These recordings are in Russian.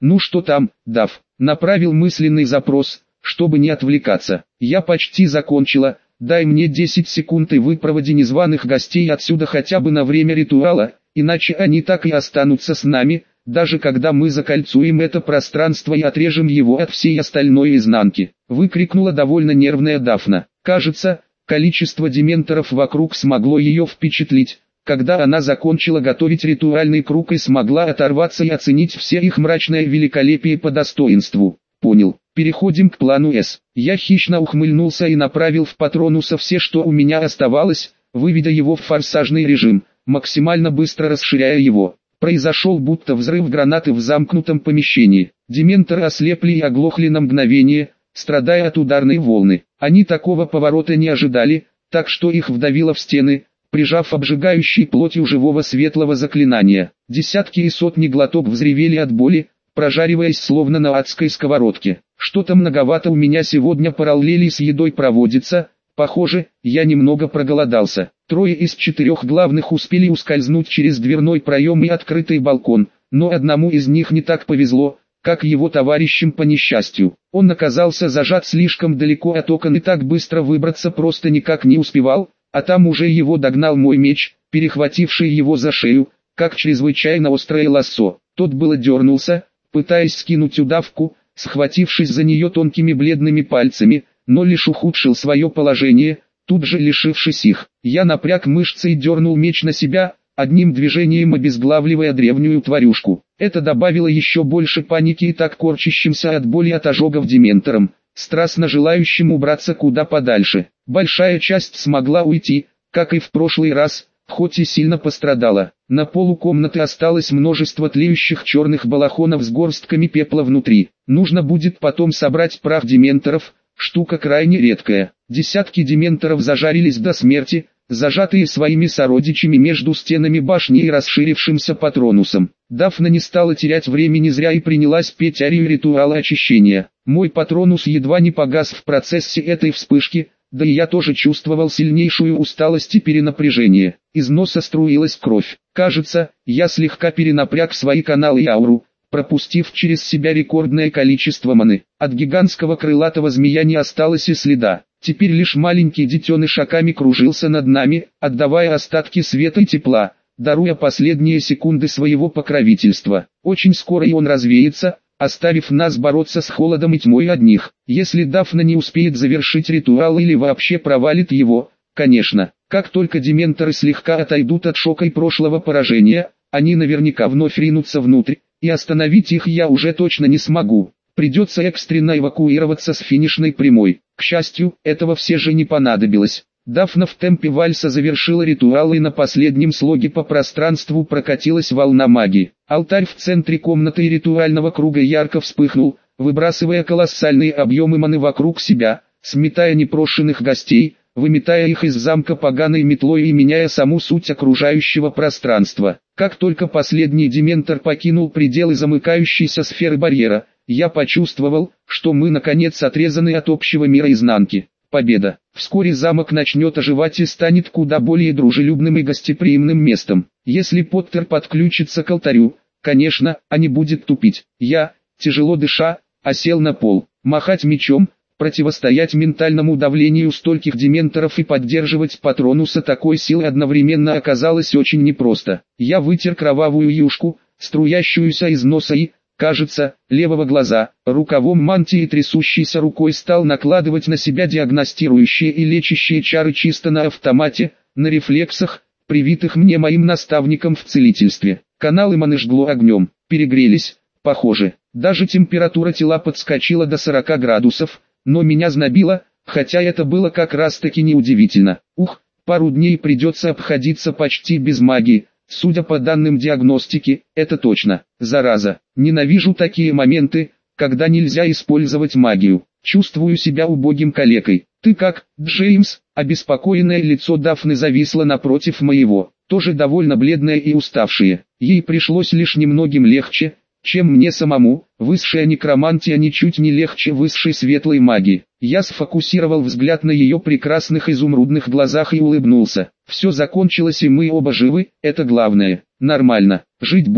Ну что там, Дав? Направил мысленный запрос, чтобы не отвлекаться. Я почти закончила, дай мне 10 секунд и выпроводи незваных гостей отсюда хотя бы на время ритуала, иначе они так и останутся с нами, даже когда мы закольцуем это пространство и отрежем его от всей остальной изнанки. Выкрикнула довольно нервная Дафна. Кажется, количество дементоров вокруг смогло ее впечатлить, когда она закончила готовить ритуальный круг и смогла оторваться и оценить все их мрачное великолепие по достоинству. Понял. Переходим к плану С. Я хищно ухмыльнулся и направил в Патронуса все, что у меня оставалось, выведя его в форсажный режим, максимально быстро расширяя его. Произошел будто взрыв гранаты в замкнутом помещении. Дементоры ослепли и оглохли на мгновение, страдая от ударной волны. Они такого поворота не ожидали, так что их вдавило в стены, прижав обжигающей плотью живого светлого заклинания. Десятки и сотни глоток взревели от боли, прожариваясь словно на адской сковородке. Что-то многовато у меня сегодня параллелей с едой проводится, похоже, я немного проголодался. Трое из 4 главных успели ускользнуть через дверной проем и открытый балкон, но одному из них не так повезло, как его товарищам по несчастью. Он оказался зажат слишком далеко от окон и так быстро выбраться просто никак не успевал, а там уже его догнал мой меч, перехвативший его за шею, как чрезвычайно острое лассо. Тот было дернулся, пытаясь скинуть удавку, схватившись за нее тонкими бледными пальцами, но лишь ухудшил свое положение, тут же лишившись их. Я напряг мышцы и дернул меч на себя, одним движением обезглавливая древнюю тварюшку. Это добавило еще больше паники и так корчащимся от боли от ожогов дементорам, страстно желающим убраться куда подальше. Большая часть смогла уйти, как и в прошлый раз, хоть и сильно пострадала. На полу комнаты осталось множество тлеющих черных балахонов с горстками пепла внутри. Нужно будет потом собрать прах дементоров, штука крайне редкая. Десятки дементоров зажарились до смерти, зажатые своими сородичами между стенами башни и расширившимся Патронусом. Дафна не стала терять времени зря и принялась петь арию ритуала очищения. Мой Патронус едва не погас в процессе этой вспышки, да и я тоже чувствовал сильнейшую усталость и перенапряжение. Из носа струилась кровь. Кажется, я слегка перенапряг свои каналы и ауру, пропустив через себя рекордное количество маны. От гигантского крылатого змея не осталось и следа. Теперь лишь маленький детеныш шагами кружился над нами, отдавая остатки света и тепла, даруя последние секунды своего покровительства. Очень скоро и он развеется, оставив нас бороться с холодом и тьмой одних. Если Дафна не успеет завершить ритуал или вообще провалит его, конечно. Как только дементоры слегка отойдут от шока и прошлого поражения, они наверняка вновь ринутся внутрь, и остановить их я уже точно не смогу. Придется экстренно эвакуироваться с финишной прямой. К счастью, этого все же не понадобилось. Дафна в темпе вальса завершила ритуал, и на последнем слоге по пространству прокатилась волна магии. Алтарь в центре комнаты и ритуального круга ярко вспыхнул, выбрасывая колоссальные объемы маны вокруг себя, сметая непрошенных гостей, выметая их из замка поганой метлой и меняя саму суть окружающего пространства. Как только последний дементор покинул пределы замыкающейся сферы барьера, я почувствовал, что мы наконец отрезаны от общего мира изнанки. Победа. Вскоре замок начнет оживать и станет куда более дружелюбным и гостеприимным местом. Если Поттер подключится к алтарю, конечно, а не будет тупить. Я, тяжело дыша, осел на пол. Махать мечом, противостоять ментальному давлению стольких дементоров и поддерживать Патронуса такой силы одновременно оказалось очень непросто. Я вытер кровавую юшку, струящуюся из носа и, кажется, левого глаза, рукавом мантии трясущейся рукой стал накладывать на себя диагностирующие и лечащие чары чисто на автомате, на рефлексах, привитых мне моим наставником в целительстве. Каналы маны жгло огнем, перегрелись, похоже. Даже температура тела подскочила до 40 градусов, но меня знобило, хотя это было как раз таки неудивительно. Пару дней придется обходиться почти без магии. Судя по данным диагностики, это точно. Зараза. Ненавижу такие моменты, когда нельзя использовать магию. Чувствую себя убогим калекой. Ты как, Джеймс? Обеспокоенное лицо Дафны зависло напротив моего, тоже довольно бледное и уставшее. Ей пришлось лишь немногим легче, чем мне самому. Высшая некромантия ничуть не легче высшей светлой магии. Я сфокусировал взгляд на ее прекрасных изумрудных глазах и улыбнулся. Все закончилось и мы оба живы, это главное. Нормально, жить буду.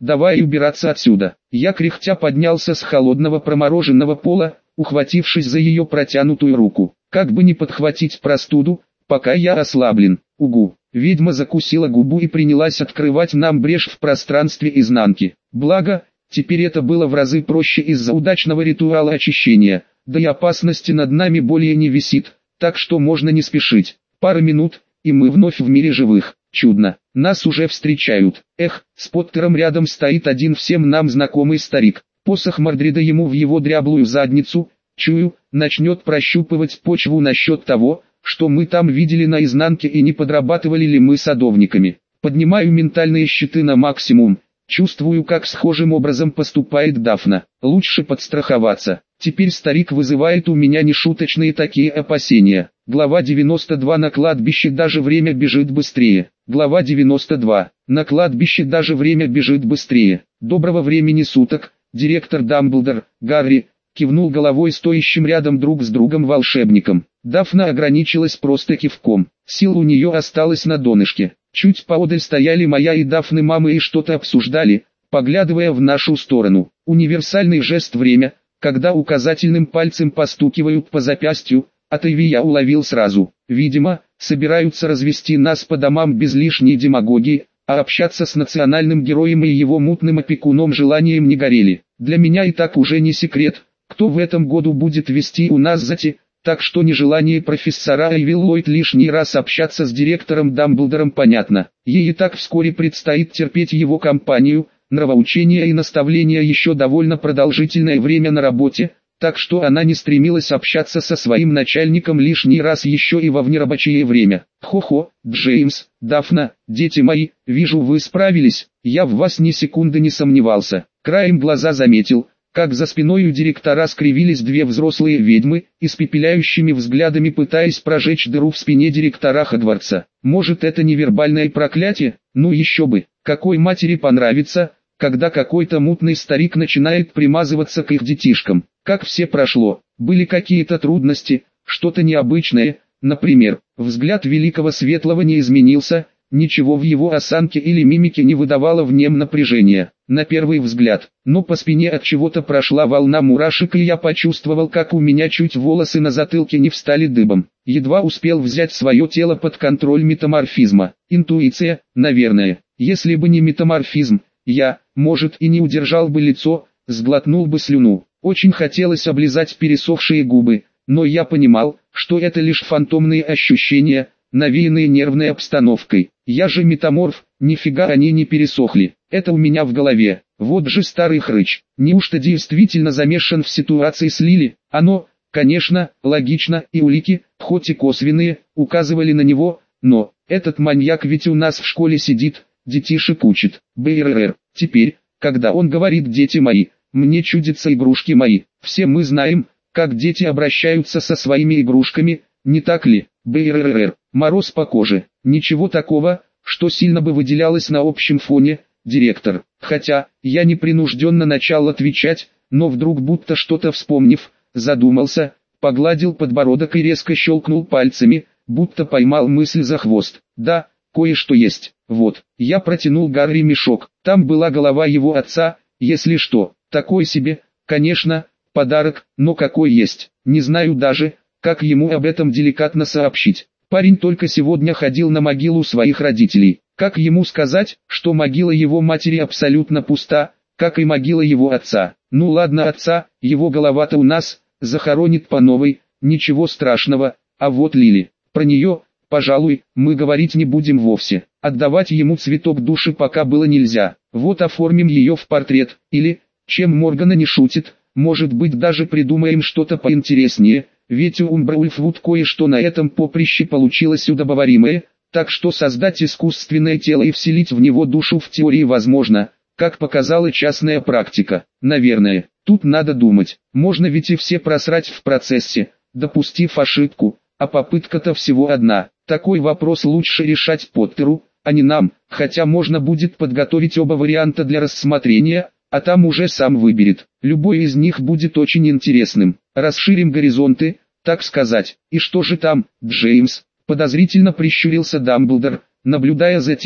давай убираться отсюда. Я кряхтя поднялся с холодного промороженного пола, ухватившись за ее протянутую руку. Как бы не подхватить простуду, пока я ослаблен. Угу. Ведьма закусила губу и принялась открывать нам брешь в пространстве изнанки. Благо, теперь это было в разы проще из-за удачного ритуала очищения, да и опасности над нами более не висит, так что можно не спешить. Пара минут, и мы вновь в мире живых. Чудно, нас уже встречают. Эх, с Поттером рядом стоит один всем нам знакомый старик. Посох Мордрида ему в его дряблую задницу, чую, начнет прощупывать почву насчет того, что мы там видели наизнанке и не подрабатывали ли мы садовниками. Поднимаю ментальные щиты на максимум, чувствую, как схожим образом поступает Дафна. Лучше подстраховаться. Теперь старик вызывает у меня нешуточные такие опасения. Глава 92. На кладбище даже время бежит быстрее. Глава 92. На кладбище даже время бежит быстрее. Доброго времени суток, директор Дамблдор, Гарри, кивнул головой стоящим рядом друг с другом волшебником. Дафна ограничилась просто кивком. Сил у нее осталось на донышке. Чуть поодаль стояли моя и Дафны мамы и что-то обсуждали, поглядывая в нашу сторону. Универсальный жест «время», когда указательным пальцем постукивают по запястью, от Иви я уловил сразу. Видимо, собираются развести нас по домам без лишней демагогии, а общаться с национальным героем и его мутным опекуном желанием не горели. Для меня и так уже не секрет, кто в этом году будет вести у нас зати, так что нежелание профессора Иви Ллойд лишний раз общаться с директором Дамблдором понятно. Ей и так вскоре предстоит терпеть его компанию, нравоучения и наставления еще довольно продолжительное время на работе, так что она не стремилась общаться со своим начальником лишний раз еще и во внерабочее время. Хо-хо, Джеймс, Дафна, дети мои, вижу, вы справились, я в вас ни секунды не сомневался. Краем глаза заметил, как за спиной у директора скривились две взрослые ведьмы, испепеляющими взглядами пытаясь прожечь дыру в спине директора Хогвартса. Может, это не вербальное проклятие? Ну еще бы, какой матери понравится, когда какой-то мутный старик начинает примазываться к их детишкам. Как все прошло, были какие-то трудности, что-то необычное, например, взгляд великого светлого не изменился, ничего в его осанке или мимике не выдавало в нем напряжения, на первый взгляд, но по спине от чего-то прошла волна мурашек и я почувствовал, как у меня чуть волосы на затылке не встали дыбом. Едва успел взять свое тело под контроль метаморфизма. Интуиция, наверное, если бы не метаморфизм, я, может, и не удержал бы лицо, сглотнул бы слюну. Очень хотелось облизать пересохшие губы, но я понимал, что это лишь фантомные ощущения, навеянные нервной обстановкой. Я же метаморф, нифига они не пересохли, это у меня в голове. Вот же старый хрыч, неужто действительно замешан в ситуации с Лили? Оно, конечно, логично, и улики, хоть и косвенные, указывали на него, но, этот маньяк ведь у нас в школе сидит, детишек учит. БРР. Теперь, когда он говорит «дети мои», мне чудятся игрушки мои. Все мы знаем, как дети обращаются со своими игрушками, не так ли? БРРР. Мороз по коже. Ничего такого, что сильно бы выделялось на общем фоне, директор. Хотя, я непринужденно начал отвечать, но вдруг будто что-то вспомнив, задумался, погладил подбородок и резко щелкнул пальцами, будто поймал мысль за хвост. Да, кое-что есть. Вот, я протянул Гарри мешок. Там была голова его отца, если что. Такой себе, конечно, подарок, но какой есть. Не знаю даже, как ему об этом деликатно сообщить. Парень только сегодня ходил на могилу своих родителей. Как ему сказать, что могила его матери абсолютно пуста, как и могила его отца? Ну ладно, отца, его голова-то у нас, захоронит по новой, ничего страшного, а вот Лили, про нее, пожалуй, мы говорить не будем вовсе. Отдавать ему цветок души пока было нельзя. Вот оформим ее в портрет, или, чем Моргана не шутит, может быть даже придумаем что-то поинтереснее, ведь у Умбрулфвуд кое-что на этом поприще получилось удобоваримое, так что создать искусственное тело и вселить в него душу в теории возможно, как показала частная практика. Наверное, тут надо думать, можно ведь и все просрать в процессе, допустив ошибку, а попытка-то всего одна. Такой вопрос лучше решать Поттеру, а не нам, хотя можно будет подготовить оба варианта для рассмотрения, а там уже сам выберет. Любой из них будет очень интересным. Расширим горизонты, так сказать. И что же там, Джеймс? Подозрительно прищурился Дамблдор, наблюдая за тем,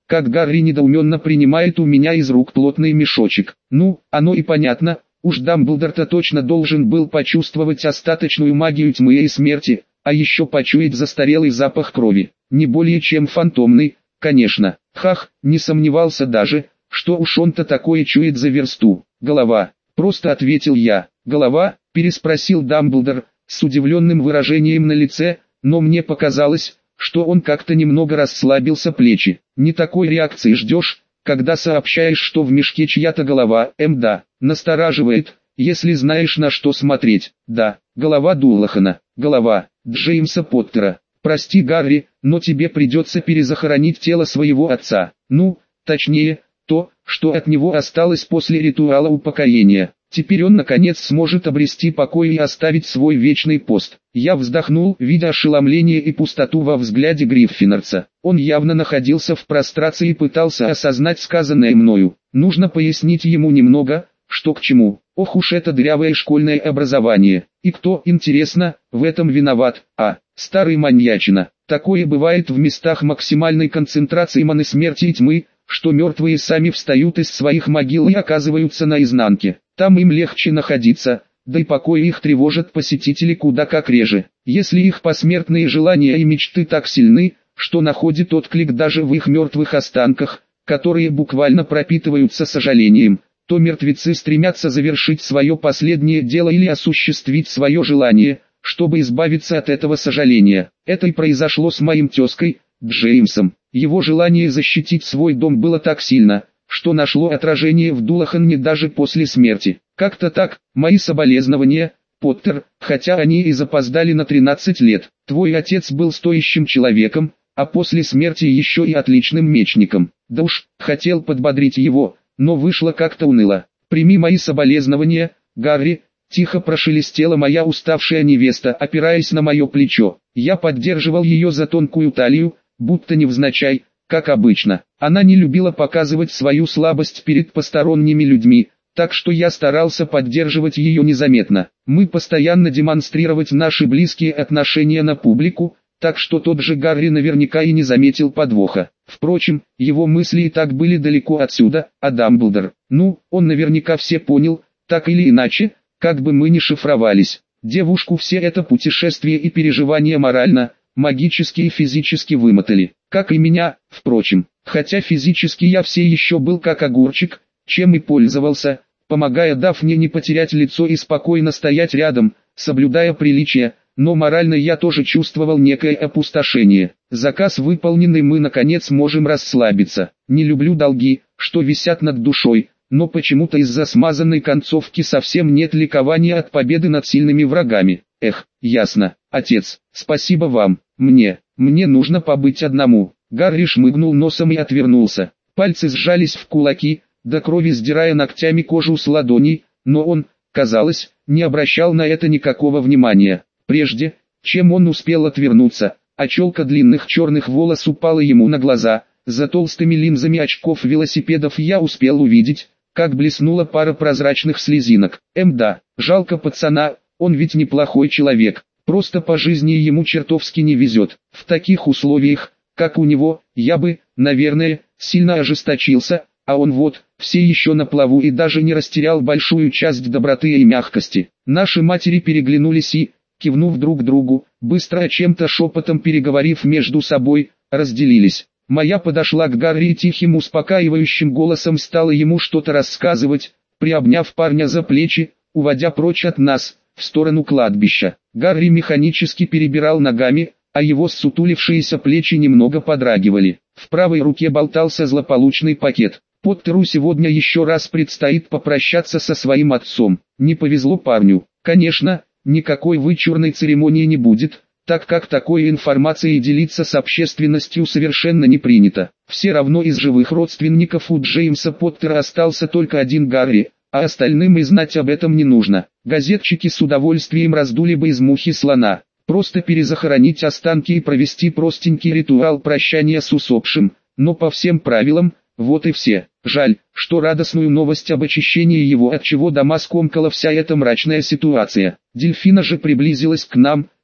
как Гарри недоуменно принимает у меня из рук плотный мешочек. Ну, оно и понятно, уж Дамблдор-то точно должен был почувствовать остаточную магию тьмы и смерти, а еще почуять застарелый запах крови, не более чем фантомный, конечно. Хах, не сомневался даже, что уж он-то такое чует за версту. Голова, просто ответил я. Голова, переспросил Дамблдор, с удивленным выражением на лице, но мне показалось, что он как-то немного расслабился плечи. Не такой реакции ждешь, когда сообщаешь, что в мешке чья-то голова. Да, настораживает, если знаешь, на что смотреть. Да, голова Дуллахана, голова Джеймса Поттера. Прости, Гарри, но тебе придется перезахоронить тело своего отца. Ну, точнее, то, что от него осталось после ритуала упокоения. Теперь он наконец сможет обрести покой и оставить свой вечный пост. Я вздохнул, видя ошеломление и пустоту во взгляде Гриффиндорца. Он явно находился в прострации и пытался осознать сказанное мною. Нужно пояснить ему немного, что к чему. Ох уж это дрявое школьное образование. И кто, интересно, в этом виноват? Старый маньячина. Такое бывает в местах максимальной концентрации маны смерти и тьмы, что мертвые сами встают из своих могил и оказываются наизнанке. Там им легче находиться, да и покой их тревожат посетители куда как реже. Если их посмертные желания и мечты так сильны, что находит отклик даже в их мертвых останках, которые буквально пропитываются сожалением, то мертвецы стремятся завершить свое последнее дело или осуществить свое желание, чтобы избавиться от этого сожаления. Это и произошло с моим тезкой, Джеймсом. Его желание защитить свой дом было так сильно, что нашло отражение в Дуллахане даже после смерти. Как-то так, мои соболезнования, Поттер, хотя они и запоздали на 13 лет. Твой отец был стоящим человеком, а после смерти еще и отличным мечником. Да уж, хотел подбодрить его, но вышло как-то уныло. Прими мои соболезнования, Гарри, тихо прошелестела моя уставшая невеста, опираясь на мое плечо. Я поддерживал ее за тонкую талию, будто невзначай, как обычно. Она не любила показывать свою слабость перед посторонними людьми, так что я старался поддерживать ее незаметно. Мы постоянно демонстрировать наши близкие отношения на публику, так что тот же Гарри наверняка и не заметил подвоха. Впрочем, его мысли и так были далеко отсюда, а Дамблдор, он наверняка все понял, так или иначе, как бы мы ни шифровались. Девушку все это путешествие и переживания морально, магически и физически вымотали, как и меня, впрочем. Хотя физически я все еще был как огурчик, чем и пользовался, помогая Дафне не потерять лицо и спокойно стоять рядом, соблюдая приличия, но морально я тоже чувствовал некое опустошение. Заказ выполненный, мы наконец можем расслабиться. Не люблю долги, что висят над душой, но почему-то из-за смазанной концовки совсем нет ликования от победы над сильными врагами. Ясно, отец, спасибо вам, мне нужно побыть одному. Гарри шмыгнул носом и отвернулся. Пальцы сжались в кулаки, до крови сдирая ногтями кожу с ладоней, но он, казалось, не обращал на это никакого внимания. Прежде, чем он успел отвернуться, а челка длинных черных волос упала ему на глаза, за толстыми линзами очков велосипедов я успел увидеть, как блеснула пара прозрачных слезинок. Да, жалко пацана, он ведь неплохой человек, просто по жизни ему чертовски не везет. В таких условиях, как у него, я бы, наверное, сильно ожесточился, а он вот, все еще на плаву и даже не растерял большую часть доброты и мягкости. Наши матери переглянулись и, кивнув друг другу, быстро о чем-то шепотом переговорив между собой, разделились. Моя подошла к Гарри и тихим успокаивающим голосом стала ему что-то рассказывать, приобняв парня за плечи, уводя прочь от нас, в сторону кладбища. Гарри механически перебирал ногами, а его ссутулившиеся плечи немного подрагивали. В правой руке болтался злополучный пакет. Поттеру сегодня еще раз предстоит попрощаться со своим отцом. Не повезло парню. Конечно, никакой вычурной церемонии не будет, так как такой информацией делиться с общественностью совершенно не принято. Все равно из живых родственников у Джеймса Поттера остался только один Гарри, а остальным и знать об этом не нужно. Газетчики с удовольствием раздули бы из мухи слона. Просто перезахоронить останки и провести простенький ритуал прощания с усопшим, но по всем правилам, вот и все. Жаль, что радостную новость об очищении его от чего дома скомкала вся эта мрачная ситуация. Дельфина же приблизилась к нам,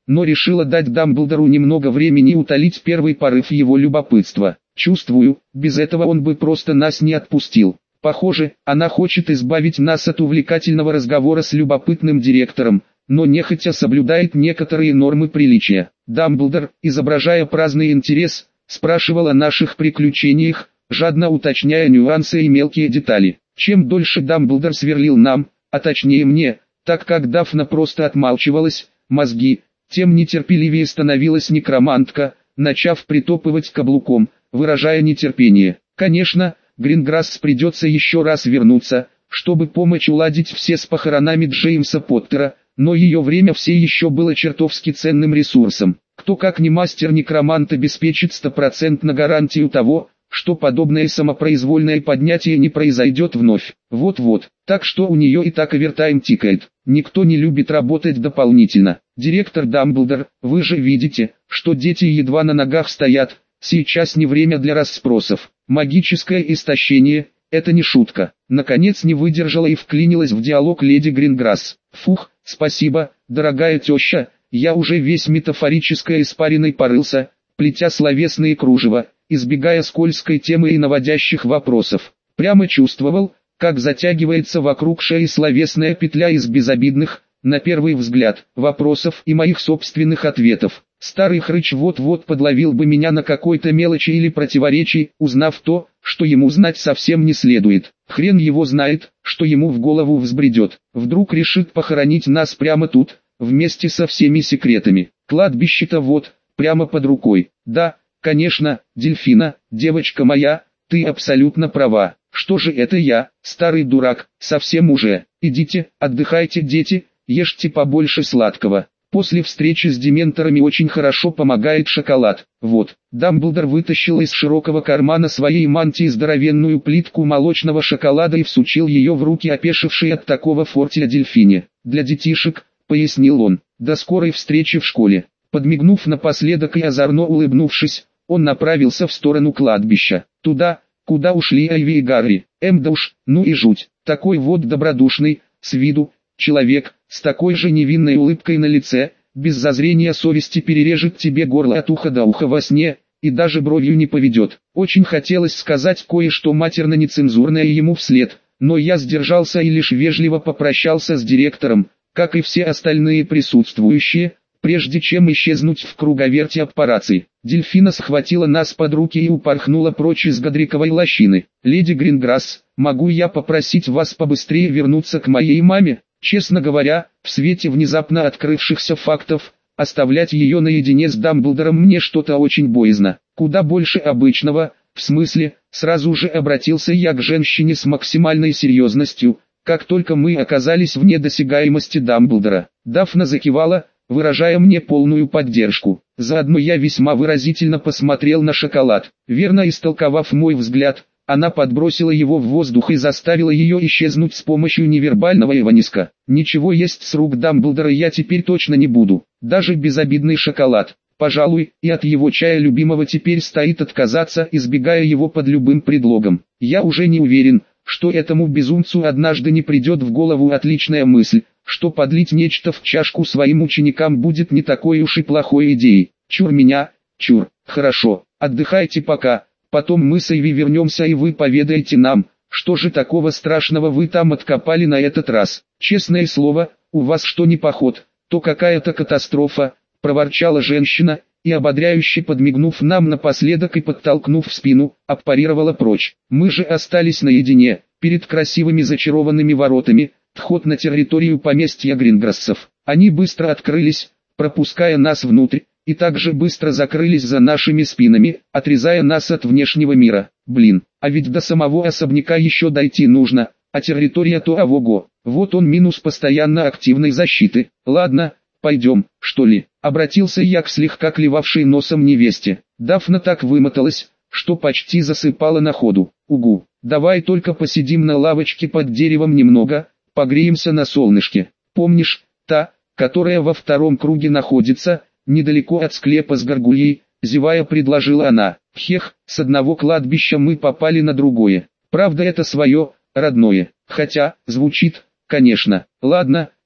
но решила дать Дамблдору немного времени утолить первый порыв его любопытства. Чувствую, без этого он бы просто нас не отпустил. Похоже, она хочет избавить нас от увлекательного разговора с любопытным директором, но нехотя соблюдает некоторые нормы приличия. Дамблдор, изображая праздный интерес, спрашивал о наших приключениях, жадно уточняя нюансы и мелкие детали. Чем дольше Дамблдор сверлил нам, а точнее мне, так как Дафна просто отмалчивалась, мозги, тем нетерпеливее становилась некромантка, начав притопывать каблуком, выражая нетерпение. Конечно, Гринграсс придется еще раз вернуться, чтобы помочь уладить все с похоронами Джеймса Поттера, но ее время все еще было чертовски ценным ресурсом. Кто как не мастер-некромант обеспечит стопроцентно гарантию того, что подобное самопроизвольное поднятие не произойдет вновь. Вот-вот, так что у нее и так овертайм тикает. Никто не любит работать дополнительно. Директор Дамблдор, вы же видите, что дети едва на ногах стоят, сейчас не время для расспросов. Магическое истощение – это не шутка. Наконец не выдержала и вклинилась в диалог леди Гринграсс. Фух, спасибо, дорогая теща, я уже весь метафорической испариной порылся, плетя словесные кружева, избегая скользкой темы и наводящих вопросов. Прямо чувствовал, как затягивается вокруг шеи словесная петля из безобидных, на первый взгляд, вопросов и моих собственных ответов. Старый хрыч вот-вот подловил бы меня на какой-то мелочи или противоречии, узнав то, что ему знать совсем не следует. Хрен его знает, что ему в голову взбредет. Вдруг решит похоронить нас прямо тут, вместе со всеми секретами. Кладбище-то вот, прямо под рукой. Да, конечно, Дельфина, девочка моя, ты абсолютно права. Что же это я, старый дурак, совсем уже. Идите, отдыхайте, дети, ешьте побольше сладкого. После встречи с дементорами очень хорошо помогает шоколад. Вот, Дамблдор вытащил из широкого кармана своей мантии здоровенную плитку молочного шоколада и всучил ее в руки опешившей от такого фортеля Дельфине. Для детишек, пояснил он, до скорой встречи в школе. Подмигнув напоследок и озорно улыбнувшись, он направился в сторону кладбища. Туда, куда ушли Айви и Гарри. Да уж, ну и жуть. Такой вот добродушный, с виду, человек, с такой же невинной улыбкой на лице, без зазрения совести перережет тебе горло от уха до уха во сне, и даже бровью не поведет. Очень хотелось сказать кое-что матерно-нецензурное ему вслед, но я сдержался и лишь вежливо попрощался с директором, как и все остальные присутствующие, прежде чем исчезнуть в круговерти аппарации. Дельфина схватила нас под руки и упорхнула прочь из Годриковой лощины. «Леди Гринграсс, могу я попросить вас побыстрее вернуться к моей маме?» Честно говоря, в свете внезапно открывшихся фактов, оставлять ее наедине с Дамблдором мне что-то очень боязно. Куда больше обычного, в смысле, сразу же обратился я к женщине с максимальной серьезностью, как только мы оказались вне досягаемости Дамблдора. Дафна закивала, выражая мне полную поддержку. Заодно я весьма выразительно посмотрел на шоколад. Верно истолковав мой взгляд, она подбросила его в воздух и заставила ее исчезнуть с помощью невербального эвониска. Ничего есть с рук Дамблдора я теперь точно не буду. Даже безобидный шоколад. Пожалуй, и от его чая любимого теперь стоит отказаться, избегая его под любым предлогом. Я уже не уверен, что этому безумцу однажды не придет в голову отличная мысль, что подлить нечто в чашку своим ученикам будет не такой уж и плохой идеей. Чур меня, чур. Хорошо, отдыхайте пока. Потом мы с Айви вернемся и вы поведаете нам, что же такого страшного вы там откопали на этот раз. Честное слово, у вас что не поход, то какая-то катастрофа, проворчала женщина, и ободряюще подмигнув нам напоследок и подтолкнув в спину, аппарировала прочь. Мы же остались наедине, перед красивыми зачарованными воротами, вход на территорию поместья Гринграссов. Они быстро открылись, пропуская нас внутрь, и также быстро закрылись за нашими спинами, отрезая нас от внешнего мира. Блин, а ведь до самого особняка еще дойти нужно, а территория-то ого-го. Вот он минус постоянно активной защиты. Ладно, пойдем, что ли, обратился я к слегка клевавшей носом невесте. Дафна так вымоталась, что почти засыпала на ходу. Угу, давай только посидим на лавочке под деревом немного, погреемся на солнышке. Помнишь, та, которая во втором круге находится, недалеко от склепа с горгульей, зевая предложила она. Хех, с одного кладбища мы попали на другое. Правда это свое, родное. Хотя, звучит, конечно. Ладно,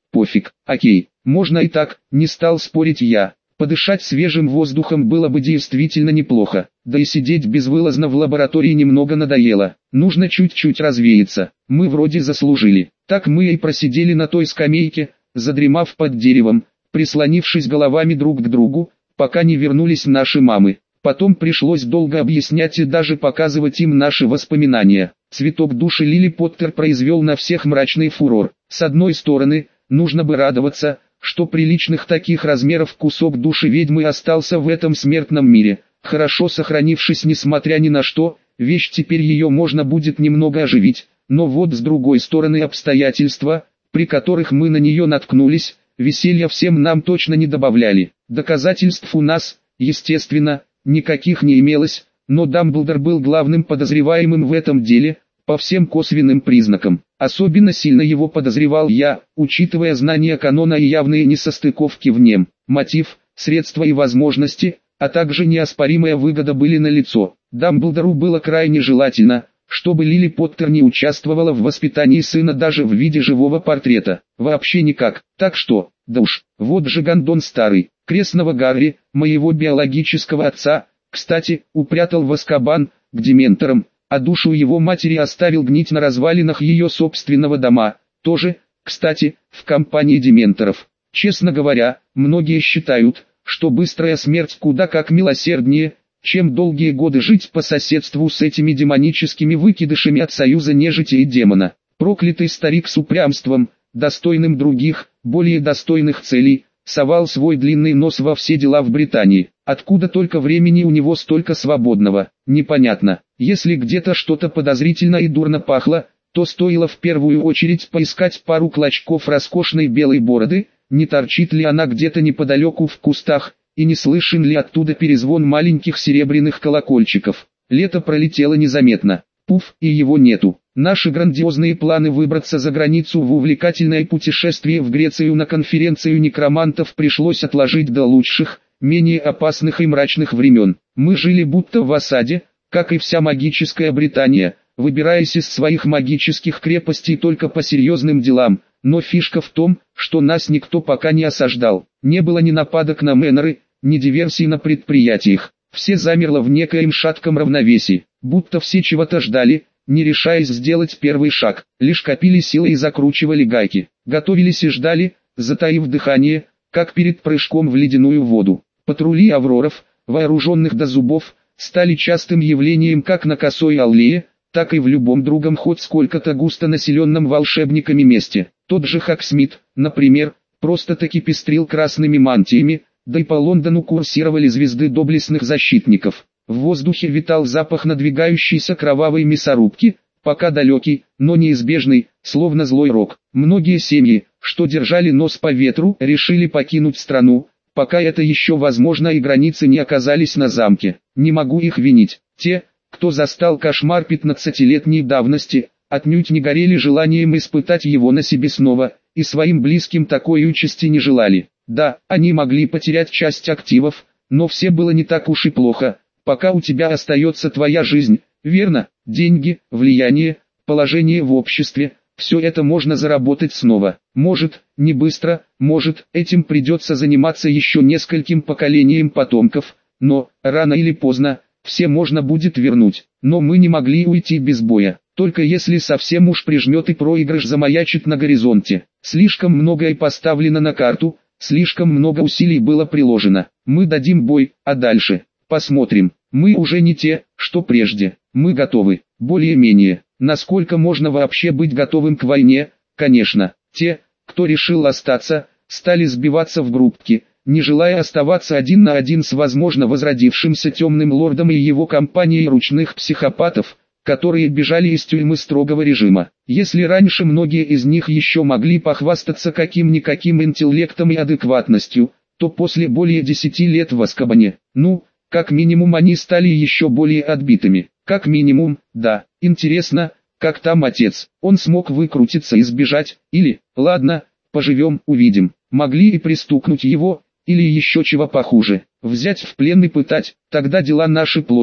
пофиг, окей, можно и так, не стал спорить я. Подышать свежим воздухом было бы действительно неплохо, да и сидеть безвылазно в лаборатории немного надоело. Нужно чуть-чуть развеяться, мы вроде заслужили. Так мы и просидели на той скамейке, задремав под деревом, прислонившись головами друг к другу, пока не вернулись наши мамы. Потом пришлось долго объяснять и даже показывать им наши воспоминания. Цветок души Лили Поттер произвел на всех мрачный фурор. С одной стороны, нужно бы радоваться, что приличных таких размеров кусок души ведьмы остался в этом смертном мире, хорошо сохранившись несмотря ни на что, вещь теперь ее можно будет немного оживить, но вот с другой стороны обстоятельства, при которых мы на нее наткнулись, веселья всем нам точно не добавляли. Доказательств у нас, естественно, никаких не имелось, но Дамблдор был главным подозреваемым в этом деле, по всем косвенным признакам. Особенно сильно его подозревал я, учитывая знания канона и явные несостыковки в нем. Мотив, средства и возможности, а также неоспоримая выгода были налицо. Дамблдору было крайне желательно, чтобы Лили Поттер не участвовала в воспитании сына даже в виде живого портрета. Вообще никак. Так что, да уж, вот же гондон старый, крестного Гарри, моего биологического отца, кстати, упрятал в Азкабан, к дементорам, а душу его матери оставил гнить на развалинах ее собственного дома, тоже, кстати, в компании дементоров. Честно говоря, многие считают, что быстрая смерть куда как милосерднее, чем долгие годы жить по соседству с этими демоническими выкидышами от союза нежити и демона. Проклятый старик с упрямством, достойным других, более достойных целей, совал свой длинный нос во все дела в Британии. Откуда только времени у него столько свободного, непонятно. Если где-то что-то подозрительно и дурно пахло, то стоило в первую очередь поискать пару клочков роскошной белой бороды, не торчит ли она где-то неподалеку в кустах, и не слышен ли оттуда перезвон маленьких серебряных колокольчиков. Лето пролетело незаметно, пуф, и его нету. Наши грандиозные планы выбраться за границу в увлекательное путешествие в Грецию на конференцию некромантов пришлось отложить до лучших, менее опасных и мрачных времен. Мы жили будто в осаде, как и вся магическая Британия, выбираясь из своих магических крепостей только по серьезным делам, но фишка в том, что нас никто пока не осаждал. Не было ни нападок на мэноры, ни диверсий на предприятиях. Все замерло в некоем шатком равновесии, будто все чего-то ждали, не решаясь сделать первый шаг, лишь копили силы и закручивали гайки, готовились и ждали, затаив дыхание, как перед прыжком в ледяную воду. Патрули авроров, вооруженных до зубов, стали частым явлением как на Косой Аллее, так и в любом другом хоть сколько-то густонаселенном волшебниками месте. Тот же Хаксмит, например, просто-таки пестрил красными мантиями, да и по Лондону курсировали звезды доблестных защитников. В воздухе витал запах надвигающейся кровавой мясорубки, пока далекий, но неизбежный, словно злой рок. Многие семьи, что держали нос по ветру, решили покинуть страну, пока это еще возможно и границы не оказались на замке. Не могу их винить. Те, кто застал кошмар 15-летней давности, отнюдь не горели желанием испытать его на себе снова, и своим близким такой участи не желали. Да, они могли потерять часть активов, но все было не так уж и плохо. Пока у тебя остается твоя жизнь, верно, деньги, влияние, положение в обществе, все это можно заработать снова. Может, не быстро, может, этим придется заниматься еще нескольким поколениям потомков, но, рано или поздно, все можно будет вернуть. Но мы не могли уйти без боя, только если совсем уж прижмет и проигрыш замаячит на горизонте. Слишком многое поставлено на карту, слишком много усилий было приложено. Мы дадим бой, а дальше посмотрим. Мы уже не те, что прежде. Мы готовы, более-менее. Насколько можно вообще быть готовым к войне? Конечно, те, кто решил остаться, стали сбиваться в группки, не желая оставаться один на один с возможно возродившимся темным лордом и его компанией ручных психопатов, которые бежали из тюрьмы строгого режима. Если раньше многие из них еще могли похвастаться каким-никаким интеллектом и адекватностью, то после более 10 лет в Азкабане, как минимум они стали еще более отбитыми. Как минимум, да. Интересно, как там отец? Он смог выкрутиться и сбежать? Или, ладно, поживем, увидим. Могли и пристукнуть его, или еще чего похуже. Взять в плен и пытать, тогда дела наши плохи,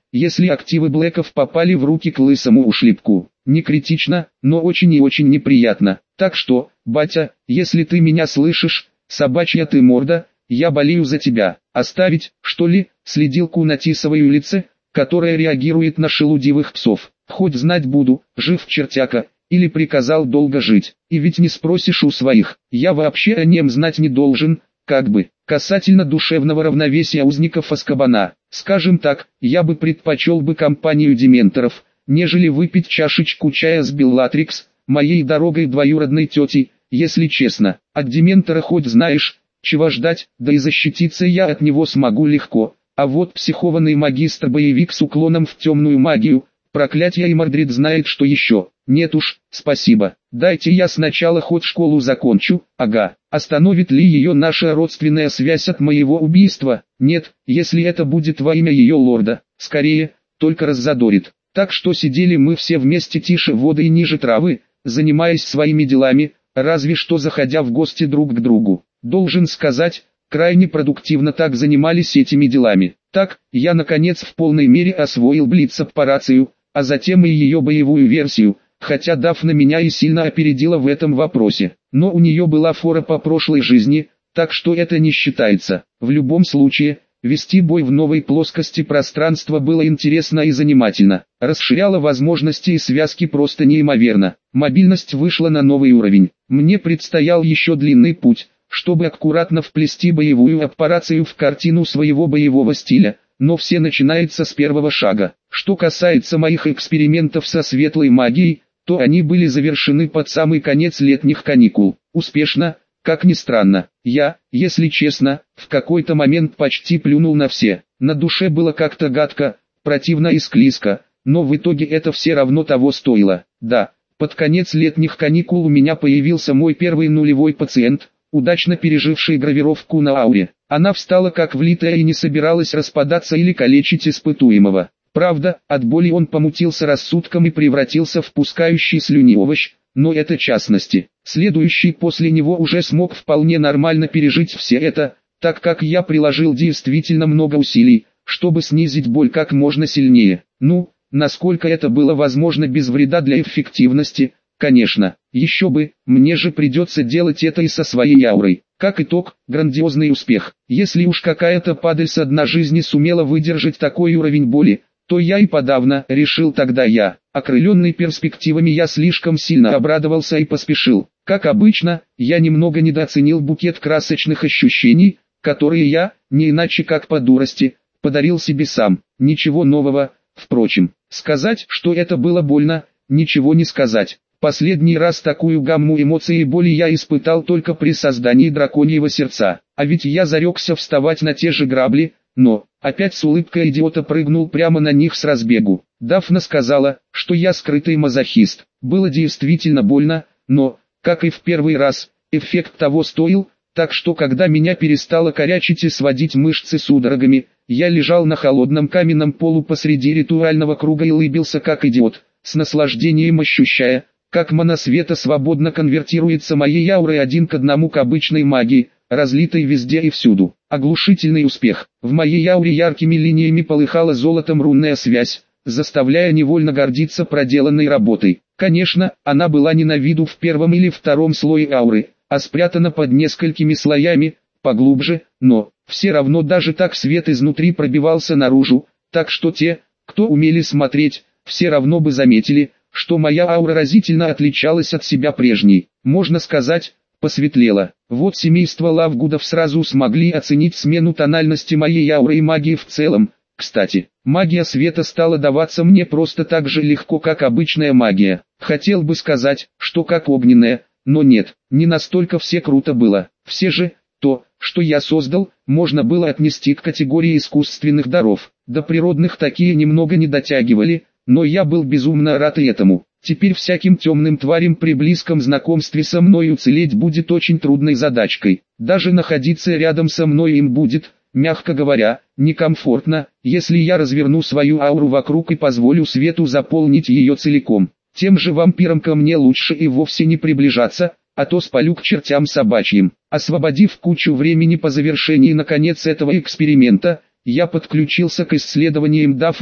если активы Блэков попали в руки к лысому ушлепку. Не критично, но очень и очень неприятно. Так что, батя, если ты меня слышишь, собачья ты морда, я болею за тебя. Оставить, что ли, следилку на Тисовой улице, которая реагирует на шелудивых псов. Хоть знать буду, жив чертяка, или приказал долго жить. И ведь не спросишь у своих, я вообще о нем знать не должен, как бы. Касательно душевного равновесия узников Азкабана, скажем так, я бы предпочел бы компанию дементоров, нежели выпить чашечку чая с Беллатрикс, моей дорогой двоюродной тетей, если честно. От дементора хоть знаешь, чего ждать, да и защититься я от него смогу легко, а вот психованный магистр-боевик с уклоном в темную магию, проклятье и Мордрид знает что еще. Нет уж, спасибо. Дайте я сначала хоть школу закончу, ага. Остановит ли ее наша родственная связь от моего убийства? Нет, если это будет во имя ее лорда, скорее, только раззадорит. Так что сидели мы все вместе тише воды и ниже травы, занимаясь своими делами, разве что заходя в гости друг к другу. Должен сказать, крайне продуктивно так занимались этими делами. Так, я наконец в полной мере освоил блиц-операцию, а затем и ее боевую версию, хотя Дафна меня и сильно опередила в этом вопросе. Но у нее была фора по прошлой жизни, так что это не считается. В любом случае, вести бой в новой плоскости пространства было интересно и занимательно. Расширяло возможности и связки просто неимоверно. Мобильность вышла на новый уровень. Мне предстоял еще длинный путь, чтобы аккуратно вплести боевую операцию в картину своего боевого стиля, но все начинается с первого шага. Что касается моих экспериментов со светлой магией, то они были завершены под самый конец летних каникул. Успешно, как ни странно. Я, если честно, в какой-то момент почти плюнул на все. На душе было как-то гадко, противно и склизко, но в итоге это все равно того стоило. Да, под конец летних каникул у меня появился мой первый нулевой пациент, удачно переживший гравировку на ауре. Она встала как влитая и не собиралась распадаться или калечить испытуемого. Правда, от боли он помутился рассудком и превратился в пускающий слюни овощ, но это частности. Следующий после него уже смог вполне нормально пережить все это, так как я приложил действительно много усилий, чтобы снизить боль как можно сильнее. Ну, насколько это было возможно без вреда для эффективности, конечно. Еще бы, мне же придется делать это и со своей аурой. Как итог, грандиозный успех. Если уж какая-то падаль со дна жизни сумела выдержать такой уровень боли, то я и подавно, решил тогда я. Окрыленный перспективами я слишком сильно обрадовался и поспешил. Как обычно, я немного недооценил букет красочных ощущений, которые я, не иначе как по дурости, подарил себе сам. Ничего нового, впрочем. Сказать, что это было больно, ничего не сказать. Последний раз такую гамму эмоций и боли я испытал только при создании драконьего сердца. А ведь я зарекся вставать на те же грабли, но, опять с улыбкой идиота прыгнул прямо на них с разбегу. Дафна сказала, что я скрытый мазохист. Было действительно больно, но, как и в первый раз, эффект того стоил, так что когда меня перестало корячить и сводить мышцы судорогами, я лежал на холодном каменном полу посреди ритуального круга и улыбился как идиот, с наслаждением ощущая, как моносвета свободно конвертируется моей аурой один к одному к обычной магии, разлитой везде и всюду. Оглушительный успех. В моей ауре яркими линиями полыхала золотом рунная связь, заставляя невольно гордиться проделанной работой. Конечно, она была не на виду в первом или втором слое ауры, а спрятана под несколькими слоями, поглубже, но, все равно даже так свет изнутри пробивался наружу, так что те, кто умели смотреть, все равно бы заметили, что моя аура разительно отличалась от себя прежней. Можно сказать, посветлело. Вот семейство Лавгудов сразу смогли оценить смену тональности моей ауры и магии в целом. Кстати, магия света стала даваться мне просто так же легко, как обычная магия. Хотел бы сказать, что как огненная, но нет, не настолько все круто было. Все же, то, что я создал, можно было отнести к категории искусственных даров. До природных такие немного не дотягивали, но я был безумно рад и этому. Теперь всяким темным тварям при близком знакомстве со мной уцелеть будет очень трудной задачкой. Даже находиться рядом со мной им будет, мягко говоря, некомфортно, если я разверну свою ауру вокруг и позволю свету заполнить ее целиком. Тем же вампирам ко мне лучше и вовсе не приближаться, а то спалю к чертям собачьим. Освободив кучу времени по завершении наконец этого эксперимента, я подключился к исследованиям Дафны,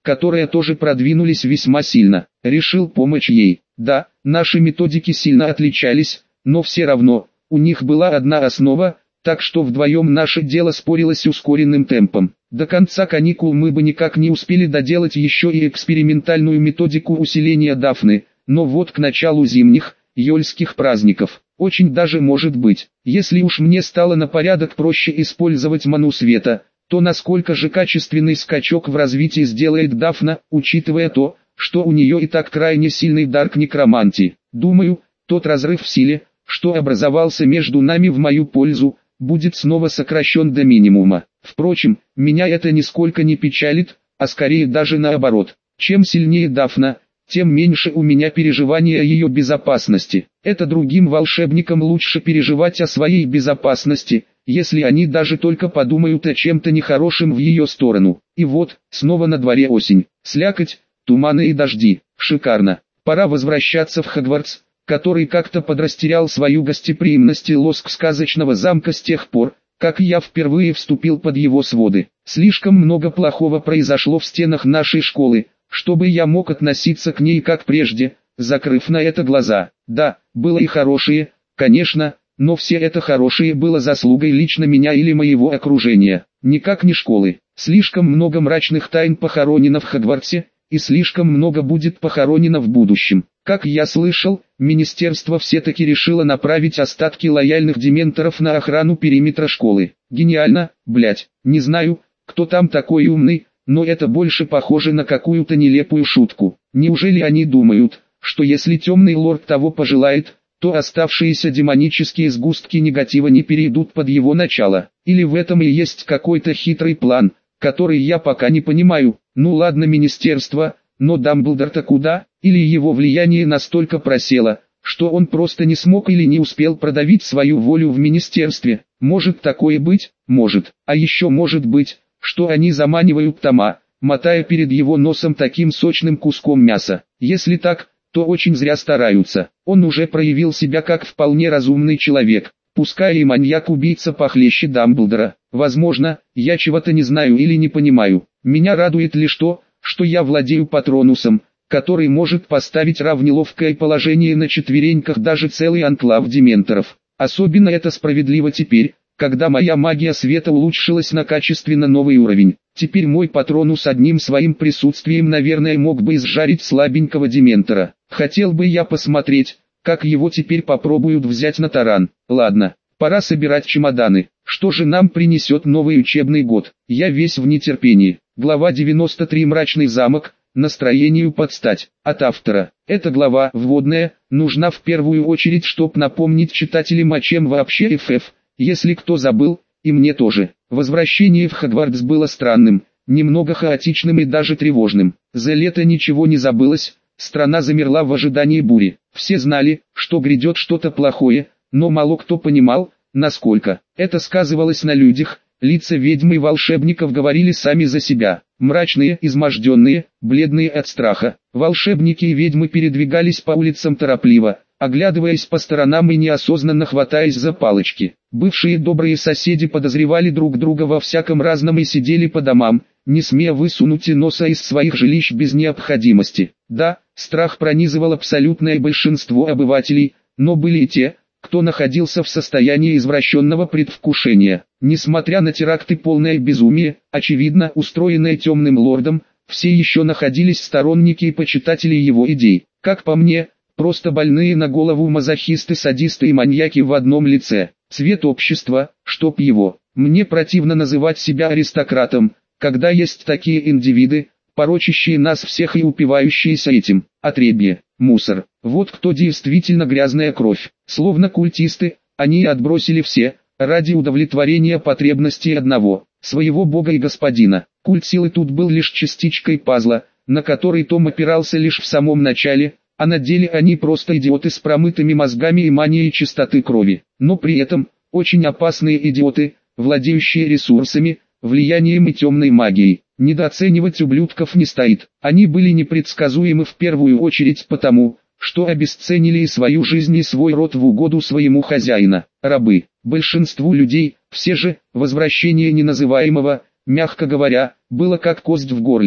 которые тоже продвинулись весьма сильно. Решил помочь ей. Да, наши методики сильно отличались, но все равно, у них была одна основа, так что вдвоем наше дело спорилось ускоренным темпом. До конца каникул мы бы никак не успели доделать еще и экспериментальную методику усиления Дафны, но вот к началу зимних, июльских праздников, очень даже может быть. Если уж мне стало на порядок проще использовать ману света, то насколько же качественный скачок в развитии сделает Дафна, учитывая то, что у нее и так крайне сильный дар к некромантии. Думаю, тот разрыв в силе, что образовался между нами в мою пользу, будет снова сокращен до минимума. Впрочем, меня это нисколько не печалит, а скорее даже наоборот. Чем сильнее Дафна, тем меньше у меня переживания о ее безопасности. Это другим волшебникам лучше переживать о своей безопасности, если они даже только подумают о чем-то нехорошем в ее сторону. И вот, снова на дворе осень, слякоть, туманы и дожди. Шикарно. Пора возвращаться в Хогвартс, который как-то подрастерял свою гостеприимность и лоск сказочного замка с тех пор, как я впервые вступил под его своды. Слишком много плохого произошло в стенах нашей школы, чтобы я мог относиться к ней как прежде, закрыв на это глаза. Да, было и хорошее, конечно, но все это хорошее было заслугой лично меня или моего окружения, никак не школы. Слишком много мрачных тайн похоронено в Хогвартсе, и слишком много будет похоронено в будущем. Как я слышал, министерство все-таки решило направить остатки лояльных дементоров на охрану периметра школы. Гениально, блять, не знаю, кто там такой умный, но это больше похоже на какую-то нелепую шутку. Неужели они думают, что если темный лорд того пожелает, то оставшиеся демонические сгустки негатива не перейдут под его начало? Или в этом и есть какой-то хитрый план, который я пока не понимаю? Ну ладно, министерство, но Дамблдор-то куда? Или его влияние настолько просело, что он просто не смог или не успел продавить свою волю в министерстве? Может такое быть? Может. А еще может быть, что они заманивают Тома, мотая перед его носом таким сочным куском мяса. Если так, то очень зря стараются. Он уже проявил себя как вполне разумный человек, пускай и маньяк-убийца похлеще Дамблдора. Возможно, я чего-то не знаю или не понимаю. Меня радует лишь то, что я владею Патронусом, который может поставить в неловкое положение на четвереньках даже целый анклав дементоров. Особенно это справедливо теперь, когда моя магия света улучшилась на качественно новый уровень. Теперь мой Патронус одним своим присутствием, наверное, мог бы изжарить слабенького дементора. Хотел бы я посмотреть, как его теперь попробуют взять на таран. Ладно, пора собирать чемоданы. Что же нам принесет новый учебный год? Я весь в нетерпении. Глава 93. Мрачный замок. Настроению подстать. От автора. Эта глава, вводная, нужна в первую очередь, чтобы напомнить читателям, о чем вообще ФФ, если кто забыл, и мне тоже. Возвращение в Хогвартс было странным, немного хаотичным и даже тревожным. За лето ничего не забылось, страна замерла в ожидании бури. Все знали, что грядет что-то плохое, но мало кто понимал, насколько. Это сказывалось на людях. Лица ведьм и волшебников говорили сами за себя. Мрачные, изможденные, бледные от страха. Волшебники и ведьмы передвигались по улицам торопливо, оглядываясь по сторонам и неосознанно хватаясь за палочки. Бывшие добрые соседи подозревали друг друга во всяком разном и сидели по домам, не смея высунуть и носа из своих жилищ без необходимости. Да, страх пронизывал абсолютное большинство обывателей, но были и те, кто находился в состоянии извращенного предвкушения. Несмотря на теракты, полное безумие, очевидно устроенное темным лордом, все еще находились сторонники и почитатели его идей. Как по мне, просто больные на голову мазохисты, садисты и маньяки в одном лице. Цвет общества, чтоб его. Мне противно называть себя аристократом, когда есть такие индивиды, порочащие нас всех и упивающиеся этим. Отребье, мусор. Вот кто действительно грязная кровь. Словно культисты, они отбросили все, ради удовлетворения потребностей одного, своего бога и господина. Культ силы тут был лишь частичкой пазла, на который Том опирался лишь в самом начале, а на деле они просто идиоты с промытыми мозгами и манией чистоты крови. Но при этом, очень опасные идиоты, владеющие ресурсами, влиянием и темной магией. Недооценивать ублюдков не стоит. Они были непредсказуемы в первую очередь потому, что обесценили и свою жизнь и свой род в угоду своему хозяина. Рабы. Большинству людей, все же, возвращение неназываемого, мягко говоря, было как кость в горле.